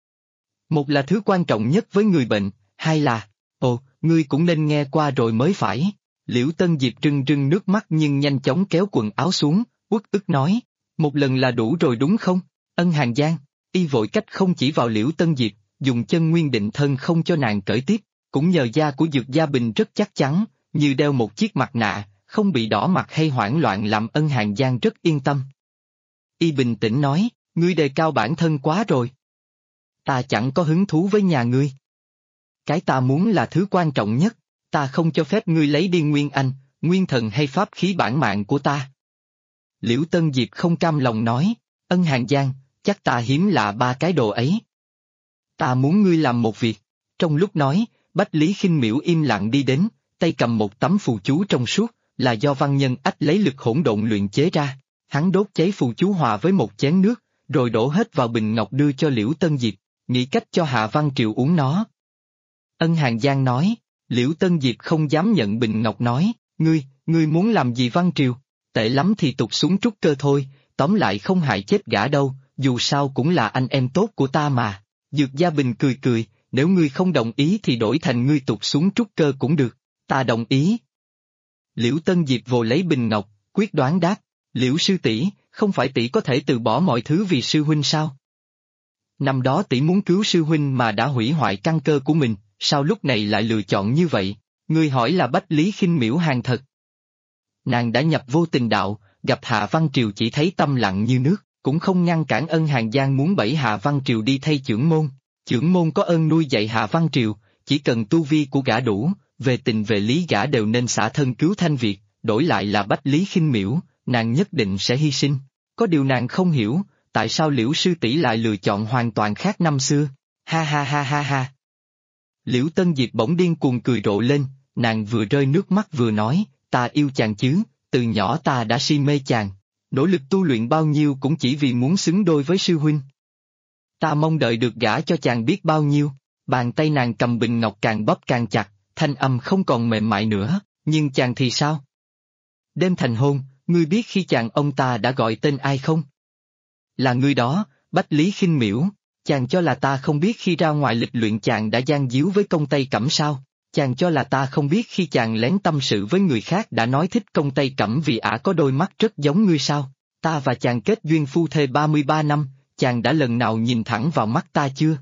Một là thứ quan trọng nhất với người bệnh, hai là, ngươi cũng nên nghe qua rồi mới phải." Liễu Tân Diệp rưng rưng nước mắt nhưng nhanh chóng kéo quần áo xuống, uất ức nói, "Một lần là đủ rồi đúng không, Ân Hàn Giang?" Y vội cách không chỉ vào Liễu Tân Diệp, dùng chân nguyên định thân không cho nàng cởi tiếp, cũng nhờ da của Dược Gia Bình rất chắc chắn, như đeo một chiếc mặt nạ, không bị đỏ mặt hay hoảng loạn làm Ân Hàn Giang rất yên tâm. Y bình tĩnh nói, "Ngươi đề cao bản thân quá rồi. Ta chẳng có hứng thú với nhà ngươi. Cái ta muốn là thứ quan trọng nhất, ta không cho phép ngươi lấy đi Nguyên Anh, Nguyên Thần hay pháp khí bản mạng của ta." Liễu Tân Diệp không cam lòng nói, "Ân Hàn Giang, chắc ta hiếm lạ ba cái đồ ấy. Ta muốn ngươi làm một việc." Trong lúc nói, Bách Lý Khinh Miễu im lặng đi đến, tay cầm một tấm phù chú trong suốt, là do Văn Nhân Ách lấy lực hỗn độn luyện chế ra. Hắn đốt cháy phù chú hòa với một chén nước, rồi đổ hết vào bình ngọc đưa cho Liễu Tân Diệp, nghĩ cách cho Hạ Văn Triều uống nó. Ân Hàn Giang nói, Liễu Tân Diệp không dám nhận bình ngọc nói, ngươi muốn làm gì Văn Triều? Tệ lắm thì tụt xuống trúc cơ thôi, tóm lại không hại chết gã đâu, dù sao cũng là anh em tốt của ta mà. Dược Gia Bình cười cười, "Nếu ngươi không đồng ý thì đổi thành ngươi tụt xuống trúc cơ cũng được, ta đồng ý." Liễu Tân Diệp vồ lấy bình ngọc, quyết đoán đáp, "Liễu sư tỷ, không phải tỷ có thể từ bỏ mọi thứ vì sư huynh sao? Năm đó tỷ muốn cứu sư huynh mà đã hủy hoại căn cơ của mình, sao lúc này lại lựa chọn như vậy?" Ngươi hỏi là Bách Lý Khinh Miễu hàng thật. Nàng đã nhập vô tình đạo, gặp Hạ Văn Triều chỉ thấy tâm lặng như nước, cũng không ngăn cản Ân Hàn Giang muốn bẫy Hạ Văn Triều đi thay chưởng môn. Chưởng môn có ơn nuôi dạy Hạ Văn Triều, chỉ cần tu vi của gã đủ, về tình về lý gã đều nên xả thân cứu Thanh Việt, đổi lại là Bách Lý Khinh Miễu, nàng nhất định sẽ hy sinh. Có điều nàng không hiểu, tại sao Liễu sư tỷ lại lựa chọn hoàn toàn khác năm xưa. Ha ha ha ha ha. Liễu Tân Diệp bỗng điên cuồng cười rộ lên, nàng vừa rơi nước mắt vừa nói, "Ta yêu chàng chứ, từ nhỏ ta đã si mê chàng, nỗ lực tu luyện bao nhiêu cũng chỉ vì muốn xứng đôi với sư huynh. Ta mong đợi được gả cho chàng biết bao nhiêu." Bàn tay nàng cầm bình ngọc càng bóp càng chặt, thanh âm không còn mềm mại nữa, "Nhưng chàng thì sao? Đêm thành hôn, ngươi biết khi chàng ông ta đã gọi tên ai không? Là ngươi đó, Bách Lý Khinh Miễu. Chàng cho là ta không biết khi ra ngoài lịch luyện chàng đã gian díu với công Tây Cẩm sao? Chàng cho là ta không biết khi chàng lén tâm sự với người khác đã nói thích công Tây Cẩm vì ả có đôi mắt rất giống ngươi sao? Ta và chàng kết duyên phu thê 33 năm, chàng đã lần nào nhìn thẳng vào mắt ta chưa?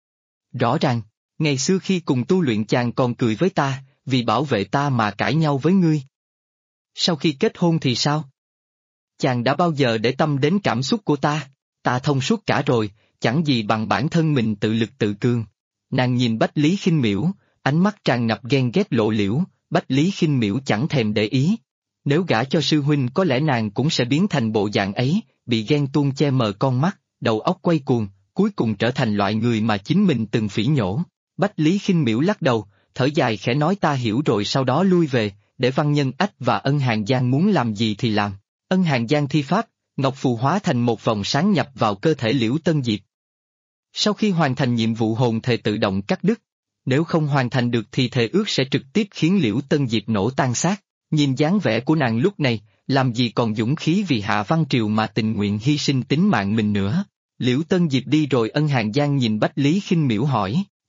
Rõ ràng, ngày xưa khi cùng tu luyện chàng còn cười với ta, vì bảo vệ ta mà cãi nhau với ngươi. Sau khi kết hôn thì sao? Chàng đã bao giờ để tâm đến cảm xúc của ta? Ta thông suốt cả rồi, chẳng gì bằng bản thân mình tự lực tự cường." Nàng nhìn Bách Lý Khinh Miễu, ánh mắt tràn ngập ghen ghét lộ liễu, Bách Lý Khinh Miễu chẳng thèm để ý. Nếu gả cho sư huynh có lẽ nàng cũng sẽ biến thành bộ dạng ấy, bị ghen tuông che mờ con mắt, đầu óc quay cuồng, cuối cùng trở thành loại người mà chính mình từng phỉ nhổ. Bách Lý Khinh Miễu lắc đầu, thở dài khẽ nói, "Ta hiểu rồi." Sau đó lui về, để Văn Nhân Ách và Ân Hàn Giang muốn làm gì thì làm. Ân Hàn Giang thi pháp, ngọc phù hóa thành một vòng sáng nhập vào cơ thể Liễu Tân Diệp. Sau khi hoàn thành nhiệm vụ hồn thề tự động cắt đứt, nếu không hoàn thành được thì thề ước sẽ trực tiếp khiến Liễu Tân Diệp nổ tan xác. Nhìn dáng vẻ của nàng lúc này, làm gì còn dũng khí vì Hạ Văn Triều mà tình nguyện hy sinh tính mạng mình nữa. Liễu Tân Diệp đi rồi Ân Hàn Giang nhìn Bách Lý Khinh Miễu hỏi,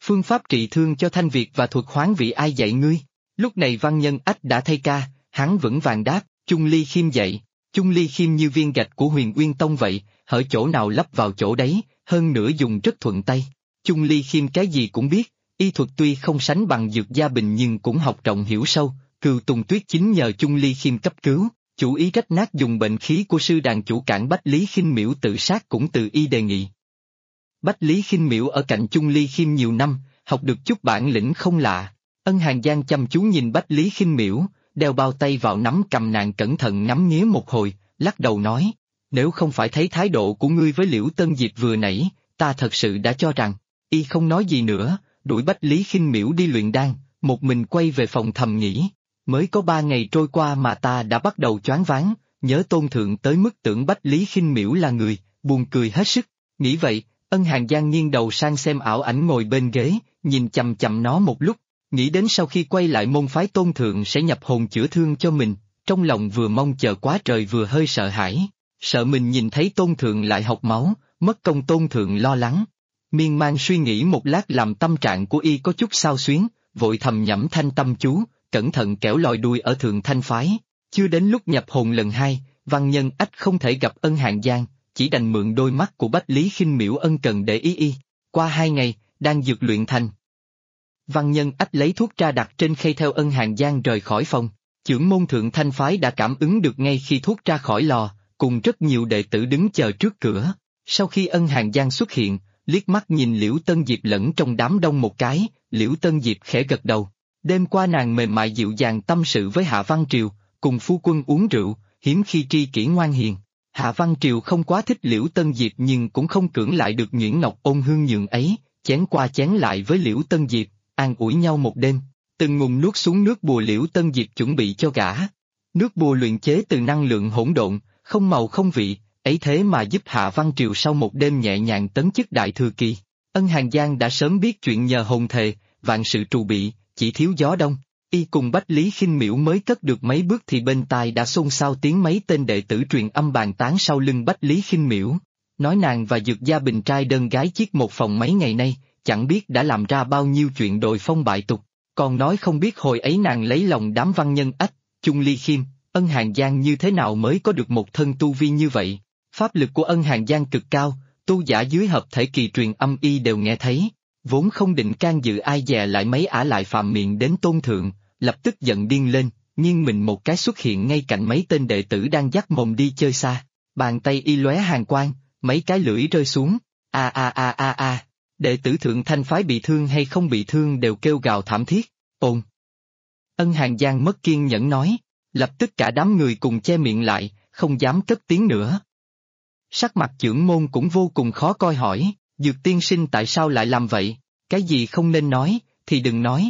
Phương pháp trị thương cho thanh việt và thuật hoán vị ai dạy ngươi? Lúc này Văn Nhân Ách đã thay ca, hắn vững vàng đáp, Chung Ly Khiêm dạy. Chung Ly Khiêm như viên gạch của Huyền Uyên Tông vậy, hở chỗ nào lắp vào chỗ đấy, hơn nữa dùng rất thuận tay. Chung Ly Khiêm cái gì cũng biết, y thuật tuy không sánh bằng Dược Gia Bình nhưng cũng học rộng hiểu sâu, Cừu Tùng Tuyết chính nhờ Chung Ly Khiêm cấp cứu, chủ ý rách nát dùng bệnh khí của sư đàn chủ cản Bách Lý Khinh Miễu tự sát cũng từ y đề nghị. Bách Lý Khinh Miễu ở cạnh Chung Ly Khiêm nhiều năm, học được chút bản lĩnh không lạ. Ân Hàng Giang chăm chú nhìn Bách Lý Khinh Miễu, đeo bao tay vào nắm cầm nàng cẩn thận ngắm nghía một hồi, lắc đầu nói, nếu không phải thấy thái độ của ngươi với Liễu Tân Diệp vừa nãy, ta thật sự đã cho rằng, y không nói gì nữa, đuổi Bách Lý Khinh Miễu đi luyện đan, một mình quay về phòng thầm nghĩ, mới có 3 ngày trôi qua mà ta đã bắt đầu choáng váng, nhớ Tôn Thượng tới mức tưởng Bách Lý Khinh Miễu là người, buồn cười hết sức, nghĩ vậy, Ân Hàng Giang nghiêng đầu sang xem ảo ảnh ngồi bên ghế, nhìn chằm chằm nó một lúc, nghĩ đến sau khi quay lại môn phái Tôn Thượng sẽ nhập hồn chữa thương cho mình, trong lòng vừa mong chờ quá trời vừa hơi sợ hãi, sợ mình nhìn thấy Tôn Thượng lại học máu, mất công Tôn Thượng lo lắng. Miên man suy nghĩ một lát làm tâm trạng của y có chút xao xuyến, vội thầm nhẩm thanh tâm chú, cẩn thận kẻo lòi đuôi ở Thượng Thanh Phái. Chưa đến lúc nhập hồn lần 2, Văn Nhân Ách không thể gặp Ân Hàng Giang, chỉ đành mượn đôi mắt của Bách Lý Khinh Miễu ân cần để ý y. Qua 2 ngày, đang dược luyện thành. Văn Nhân Ách lấy thuốc ra đặt trên khay theo Ân Hàng Giang rời khỏi phòng. Chưởng môn Thượng Thanh Phái đã cảm ứng được ngay khi thuốc ra khỏi lò, cùng rất nhiều đệ tử đứng chờ trước cửa. Sau khi Ân Hàng Giang xuất hiện, liếc mắt nhìn Liễu Tân Diệp lẫn trong đám đông một cái, Liễu Tân Diệp khẽ gật đầu. Đêm qua nàng mềm mại dịu dàng tâm sự với Hạ Văn Triều, cùng phu quân uống rượu, hiếm khi tri kỷ ngoan hiền. Hạ Văn Triều không quá thích Liễu Tân Diệp nhưng cũng không cưỡng lại được nhuyễn ngọc ôn hương nhường ấy, chén qua chén lại với Liễu Tân Diệp, an ủi nhau một đêm. Từng ngụm nuốt xuống nước bùa Liễu Tân Diệp chuẩn bị cho gã. Nước bùa luyện chế từ năng lượng hỗn độn, không màu không vị, ấy thế mà giúp Hạ Văn Triều sau một đêm nhẹ nhàng tấn chức đại thừa kỳ. Ân Hàng Giang đã sớm biết chuyện nhờ hồn thề, vạn sự trù bị, chỉ thiếu gió đông. Y cùng Bách Lý Khinh Miễu mới cất được mấy bước thì bên tai đã xôn xao tiếng mấy tên đệ tử truyền âm bàn tán sau lưng Bách Lý Khinh Miễu. Nói nàng và Dược Gia Bình trai đơn gái chiếc một phòng mấy ngày nay, chẳng biết đã làm ra bao nhiêu chuyện đồi phong bại tục. Còn nói không biết hồi ấy nàng lấy lòng đám Văn Nhân Ách, Chung Ly Khiêm, Ân Hàng Giang như thế nào mới có được một thân tu vi như vậy. Pháp lực của Ân Hàng Giang cực cao, tu giả dưới hợp thể kỳ truyền âm y đều nghe thấy, vốn không định can dự ai dè lại mấy ả lại phạm miệng đến Tôn Thượng, lập tức giận điên lên, nghiêng mình một cái xuất hiện ngay cạnh mấy tên đệ tử đang dắt mồm đi chơi xa, bàn tay y lóe hàn quang, mấy cái lưỡi rơi xuống, đệ tử Thượng Thanh Phái bị thương hay không bị thương đều kêu gào thảm thiết, ồn. Ân Hàng Giang mất kiên nhẫn nói, lập tức cả đám người cùng che miệng lại, không dám cất tiếng nữa. Sắc mặt chưởng môn cũng vô cùng khó coi hỏi, Dược tiên sinh tại sao lại làm vậy, cái gì không nên nói, thì đừng nói.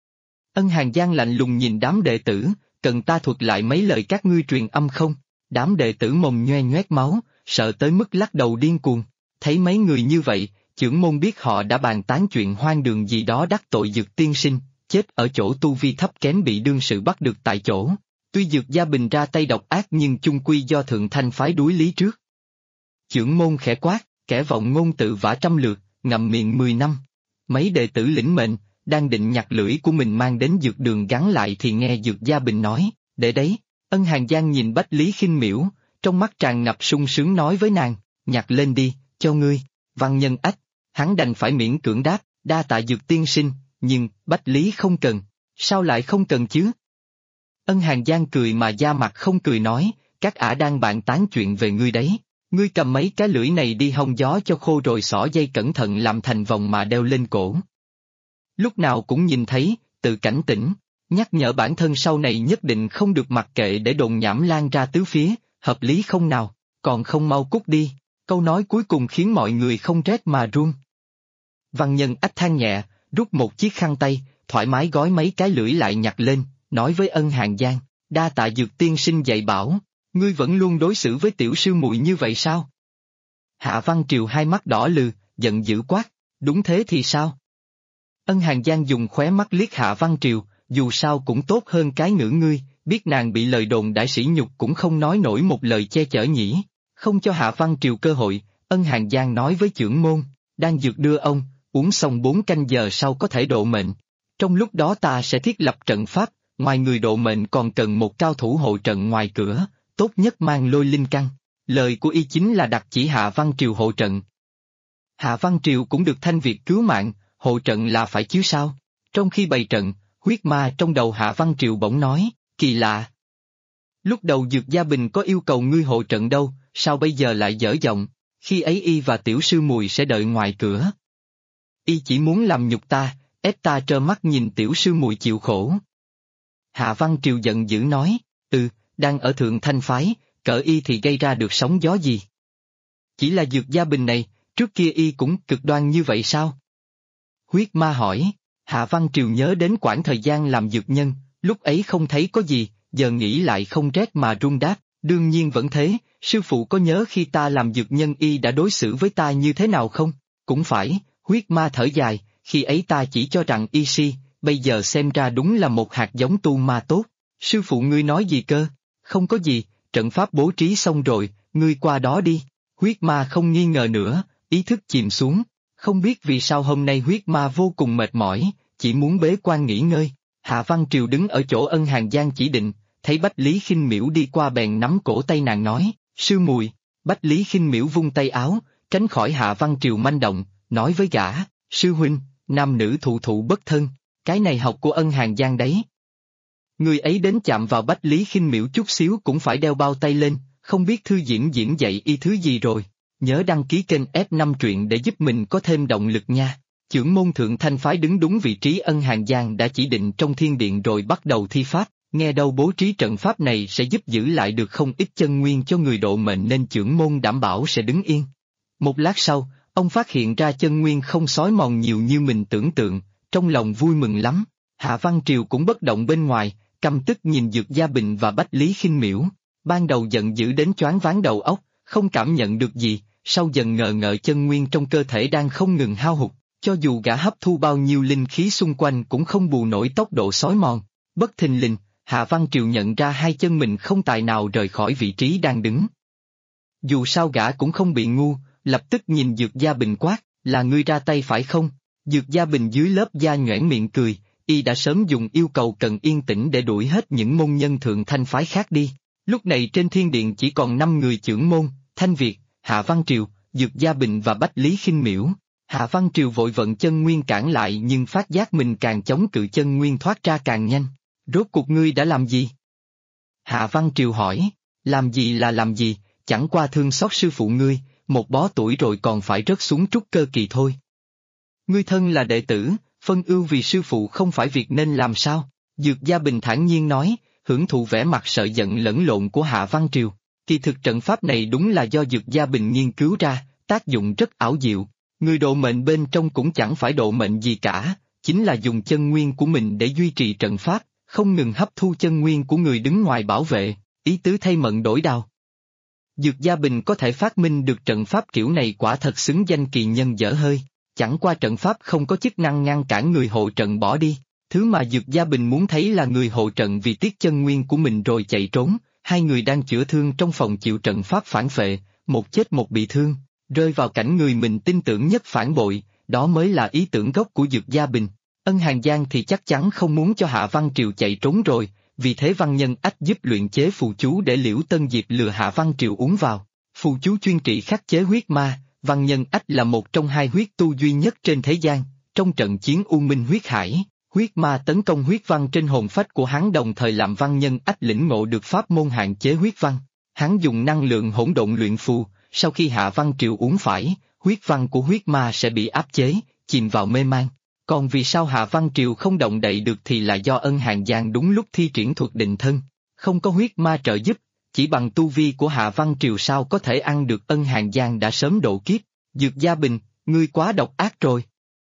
Ân Hàng Giang lạnh lùng nhìn đám đệ tử, cần ta thuật lại mấy lời các ngươi truyền âm không? Đám đệ tử mồm nhoe nhoét máu, sợ tới mức lắc đầu điên cuồng. Thấy mấy người như vậy, chưởng môn biết họ đã bàn tán chuyện hoang đường gì đó đắc tội Dược tiên sinh, chết ở chỗ tu vi thấp kém bị đương sự bắt được tại chỗ. Tuy Dược Gia Bình ra tay độc ác nhưng chung quy do Thượng Thanh Phái đuối lý trước. Chưởng môn khẽ quát, kẻ vọng ngôn tự vả trăm lượt, ngậm miệng 10 năm. Mấy đệ tử lĩnh mệnh, đang định nhặt lưỡi của mình mang đến dược đường gắn lại thì nghe Dược Gia Bình nói, để đấy. Ân Hàng Giang nhìn Bách Lý Khinh Miễu, trong mắt tràn ngập sung sướng nói với nàng, nhặt lên đi, cho ngươi. Văn Nhân Ách, hắn đành phải miễn cưỡng đáp, đa tạ Dược tiên sinh, nhưng Bách Lý không cần. Sao lại không cần chứ? Ân Hàng Giang cười mà da mặt không cười nói, các ả đang bàn tán chuyện về ngươi đấy. Ngươi cầm mấy cái lưỡi này đi hong gió cho khô rồi xỏ dây cẩn thận làm thành vòng mà đeo lên cổ. Lúc nào cũng nhìn thấy, tự cảnh tỉnh, nhắc nhở bản thân sau này nhất định không được mặc kệ để đồn nhảm lan ra tứ phía, hợp lý không nào, còn không mau cút đi, câu nói cuối cùng khiến mọi người không rét mà run. Văn Nhân Ách than nhẹ, rút một chiếc khăn tay, thoải mái gói mấy cái lưỡi lại nhặt lên, nói với Ân Hàng Giang, đa tạ Dược tiên sinh dạy bảo. Ngươi vẫn luôn đối xử với tiểu sư muội như vậy sao? Hạ Văn Triều hai mắt đỏ lừ, giận dữ quát, đúng thế thì sao? Ân Hàng Giang dùng khóe mắt liếc Hạ Văn Triều, dù sao cũng tốt hơn cái ngữ ngươi, biết nàng bị lời đồn đại sỉ nhục cũng không nói nổi một lời che chở nhỉ. Không cho Hạ Văn Triều cơ hội, Ân Hàng Giang nói với chưởng môn, đang dược đưa ông, uống xong 4 canh giờ sau có thể độ mệnh. Trong lúc đó ta sẽ thiết lập trận pháp, ngoài người độ mệnh còn cần một cao thủ hộ trận ngoài cửa, tốt nhất mang lôi linh căn. Lời của y chính là đặt chỉ Hạ Văn Triều hộ trận. Hạ Văn Triều cũng được Thanh Việt cứu mạng, hộ trận là phải chứ sao? Trong khi bày trận, huyết ma trong đầu Hạ Văn Triều bỗng nói, kỳ lạ. Lúc đầu Dược Gia Bình có yêu cầu ngươi hộ trận đâu, sao bây giờ lại dở giọng, khi ấy y và tiểu sư Mùi sẽ đợi ngoài cửa. Y chỉ muốn làm nhục ta, ép ta trơ mắt nhìn tiểu sư Mùi chịu khổ. Hạ Văn Triều giận dữ nói, đang ở Thượng Thanh Phái, cỡ y thì gây ra được sóng gió gì? Chỉ là Dược Gia Bình này, trước kia y cũng cực đoan như vậy sao? Huyết ma hỏi, Hạ Văn Triều nhớ đến quãng thời gian làm dược nhân, lúc ấy không thấy có gì, giờ nghĩ lại không rét mà run đáp, đương nhiên vẫn thế, sư phụ có nhớ khi ta làm dược nhân y đã đối xử với ta như thế nào không? Cũng phải, huyết ma thở dài, khi ấy ta chỉ cho rằng y si, bây giờ xem ra đúng là một hạt giống tu ma tốt. Sư phụ ngươi nói gì cơ? Không có gì, trận pháp bố trí xong rồi, ngươi qua đó đi. Huyết ma không nghi ngờ nữa, ý thức chìm xuống. Không biết vì sao hôm nay huyết ma vô cùng mệt mỏi, chỉ muốn bế quan nghỉ ngơi. Hạ Văn Triều đứng ở chỗ Ân Hàng Giang chỉ định, thấy Bách Lý Khinh Miễu đi qua bèn nắm cổ tay nàng nói, sư mùi. Bách Lý Khinh Miễu vung tay áo, tránh khỏi Hạ Văn Triều manh động, nói với gã, sư huynh, nam nữ thụ thụ bất thân, cái này học của Ân Hàng Giang đấy. Người ấy đến chạm vào Bách Lý Khinh Miễu chút xíu cũng phải đeo bao tay lên, không biết thư diễn dạy y thứ gì rồi. Nhớ đăng ký kênh F5 truyện để giúp mình có thêm động lực nha. Chưởng môn Thượng Thanh Phái đứng đúng vị trí Ân Hàng Giang đã chỉ định trong thiên điện rồi bắt đầu thi pháp, nghe đâu bố trí trận pháp này sẽ giúp giữ lại được không ít chân nguyên cho người độ mệnh nên chưởng môn đảm bảo sẽ đứng yên. Một lát sau, ông phát hiện ra chân nguyên không xói mòn nhiều như mình tưởng tượng, trong lòng vui mừng lắm. Hạ Văn Triều cũng bất động bên ngoài, căm tức nhìn Dược Gia Bình và Bách Lý Khinh Miễu, ban đầu giận dữ đến choáng váng đầu óc, không cảm nhận được gì, sau dần ngờ ngợ chân nguyên trong cơ thể đang không ngừng hao hụt, cho dù gã hấp thu bao nhiêu linh khí xung quanh cũng không bù nổi tốc độ xói mòn. Bất thình lình, Hạ Văn Triều nhận ra hai chân mình không tài nào rời khỏi vị trí đang đứng. Dù sao gã cũng không bị ngu, lập tức nhìn Dược Gia Bình quát, là ngươi ra tay phải không? Dược Gia Bình dưới lớp da nhoẻn miệng cười, y đã sớm dùng yêu cầu cần yên tĩnh để đuổi hết những môn nhân Thượng Thanh Phái khác đi. Lúc này trên thiên điện chỉ còn 5 người chưởng môn, Thanh Việt, Hạ Văn Triều, Dược Gia Bình và Bách Lý Khinh Miễu. Hạ Văn Triều vội vận chân nguyên cản lại nhưng phát giác mình càng chống cự chân nguyên thoát ra càng nhanh. Rốt cuộc ngươi đã làm gì? Hạ Văn Triều hỏi, làm gì là làm gì, chẳng qua thương xót sư phụ ngươi, một bó tuổi rồi còn phải rớt xuống trúc cơ kỳ thôi. Ngươi thân là đệ tử, phân ưu vì sư phụ không phải việc nên làm sao? Dược Gia Bình thản nhiên nói, hưởng thụ vẻ mặt sợ giận lẫn lộn của Hạ Văn Triều. Kỳ thực trận pháp này đúng là do Dược Gia Bình nghiên cứu ra, tác dụng rất ảo diệu. Người độ mệnh bên trong cũng chẳng phải độ mệnh gì cả, chính là dùng chân nguyên của mình để duy trì trận pháp, không ngừng hấp thu chân nguyên của người đứng ngoài bảo vệ, ý tứ thay mận đổi đao. Dược Gia Bình có thể phát minh được trận pháp kiểu này quả thật xứng danh kỳ nhân dở hơi, chẳng qua trận pháp không có chức năng ngăn cản người hộ trận bỏ đi. Thứ mà Dược Gia Bình muốn thấy là người hộ trận vì tiếc chân nguyên của mình rồi chạy trốn, hai người đang chữa thương trong phòng chịu trận pháp phản phệ, một chết một bị thương, rơi vào cảnh người mình tin tưởng nhất phản bội, đó mới là ý tưởng gốc của Dược Gia Bình. Ân Hàng Giang thì chắc chắn không muốn cho Hạ Văn Triều chạy trốn rồi, vì thế Văn Nhân Ách giúp luyện chế phù chú để Liễu Tân Diệp lừa Hạ Văn Triều uống vào. Phù chú chuyên trị khắc chế huyết ma, Văn Nhân Ách là một trong hai huyết tu duy nhất trên thế gian, trong trận chiến U Minh huyết hải. Huyết ma tấn công huyết văn trên hồn phách của hắn đồng thời làm Văn Nhân Ách lĩnh ngộ được pháp môn hạn chế huyết văn. Hắn dùng năng lượng hỗn độn luyện phù, sau khi Hạ Văn Triều uống phải, huyết văn của huyết ma sẽ bị áp chế, chìm vào mê man. Còn vì sao Hạ Văn Triều không động đậy được thì là do Ân Hàng Giang đúng lúc thi triển thuật định thân, không có huyết ma trợ giúp, chỉ bằng tu vi của Hạ Văn Triều sao có thể ăn được. Ân Hàng Giang đã sớm độ kiếp. Dược Gia Bình, ngươi quá độc ác rồi.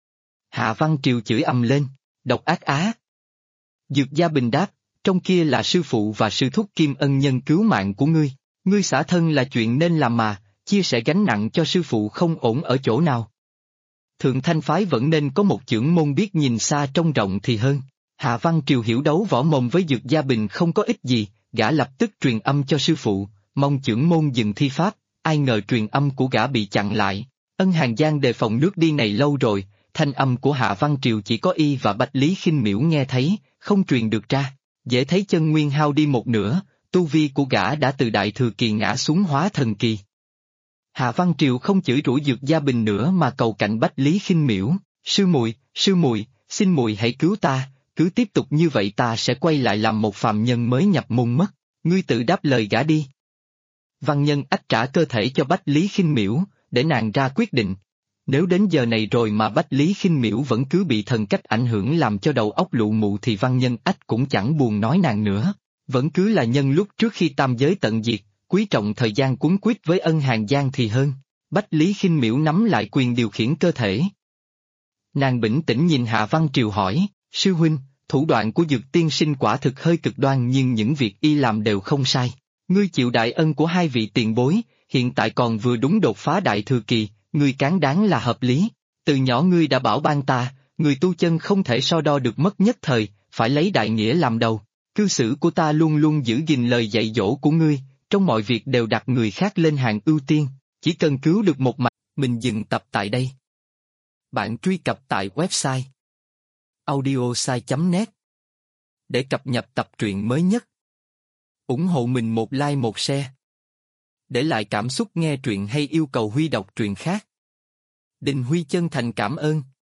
Hạ Văn Triều chửi ầm lên. Độc ác á. Dược Gia Bình đáp, trong kia là sư phụ và sư thúc Kim ân nhân cứu mạng của ngươi, ngươi xả thân là chuyện nên làm mà, chia sẻ gánh nặng cho sư phụ không ổn ở chỗ nào. Thượng Thanh Phái vẫn nên có một chưởng môn biết nhìn xa trông rộng thì hơn. Hạ Văn Triều hiểu đấu võ mồm với Dược Gia Bình không có ích gì, gã lập tức truyền âm cho sư phụ, mong chưởng môn dừng thi pháp, ai ngờ truyền âm của gã bị chặn lại. Ân Hàng Giang đề phòng nước đi này lâu rồi, thanh âm của Hạ Văn Triều chỉ có y và Bách Lý Khinh Miễu nghe thấy, không truyền được ra. Dễ thấy chân nguyên hao đi một nửa, tu vi của gã đã từ đại thừa kỳ ngã xuống hóa thần kỳ. Hạ Văn Triều không chửi rủa Dược Gia Bình nữa mà cầu cạnh Bách Lý Khinh Miễu, sư muội, xin muội hãy cứu ta, cứ tiếp tục như vậy ta sẽ quay lại làm một phàm nhân mới nhập môn mất, ngươi tự đáp lời gã đi. Văn Nhân ách trả cơ thể cho Bách Lý Khinh Miễu, để nàng ra quyết định. Nếu đến giờ này rồi mà Bách Lý Khinh Miễu vẫn cứ bị thần cách ảnh hưởng làm cho đầu óc lụ mụ thì Văn Nhân ách cũng chẳng buồn nói nàng nữa, vẫn cứ là nhân lúc trước khi tam giới tận diệt, quý trọng thời gian cuốn quýt với ân hàng gian thì hơn. Bách Lý Khinh Miễu nắm lại quyền điều khiển cơ thể. Nàng bình tĩnh nhìn Hạ Văn Triều hỏi, sư huynh, thủ đoạn của Dược tiên sinh quả thực hơi cực đoan nhưng những việc y làm đều không sai. Ngươi chịu đại ân của hai vị tiền bối, hiện tại còn vừa đúng đột phá đại thừa kỳ, ngươi cán đáng là hợp lý. Từ nhỏ ngươi đã bảo ban ta, người tu chân không thể so đo được mất nhất thời, phải lấy đại nghĩa làm đầu. Cư xử của ta luôn luôn giữ gìn lời dạy dỗ của ngươi, trong mọi việc đều đặt người khác lên hàng ưu tiên, chỉ cần cứu được một mạng. Mình dừng tập tại đây. Bạn truy cập tại website audiosai.net để cập nhật tập truyện mới nhất. Ủng hộ mình một like một share. Để lại cảm xúc nghe truyện hay yêu cầu Huy đọc truyện khác. Đình Huy chân thành cảm ơn.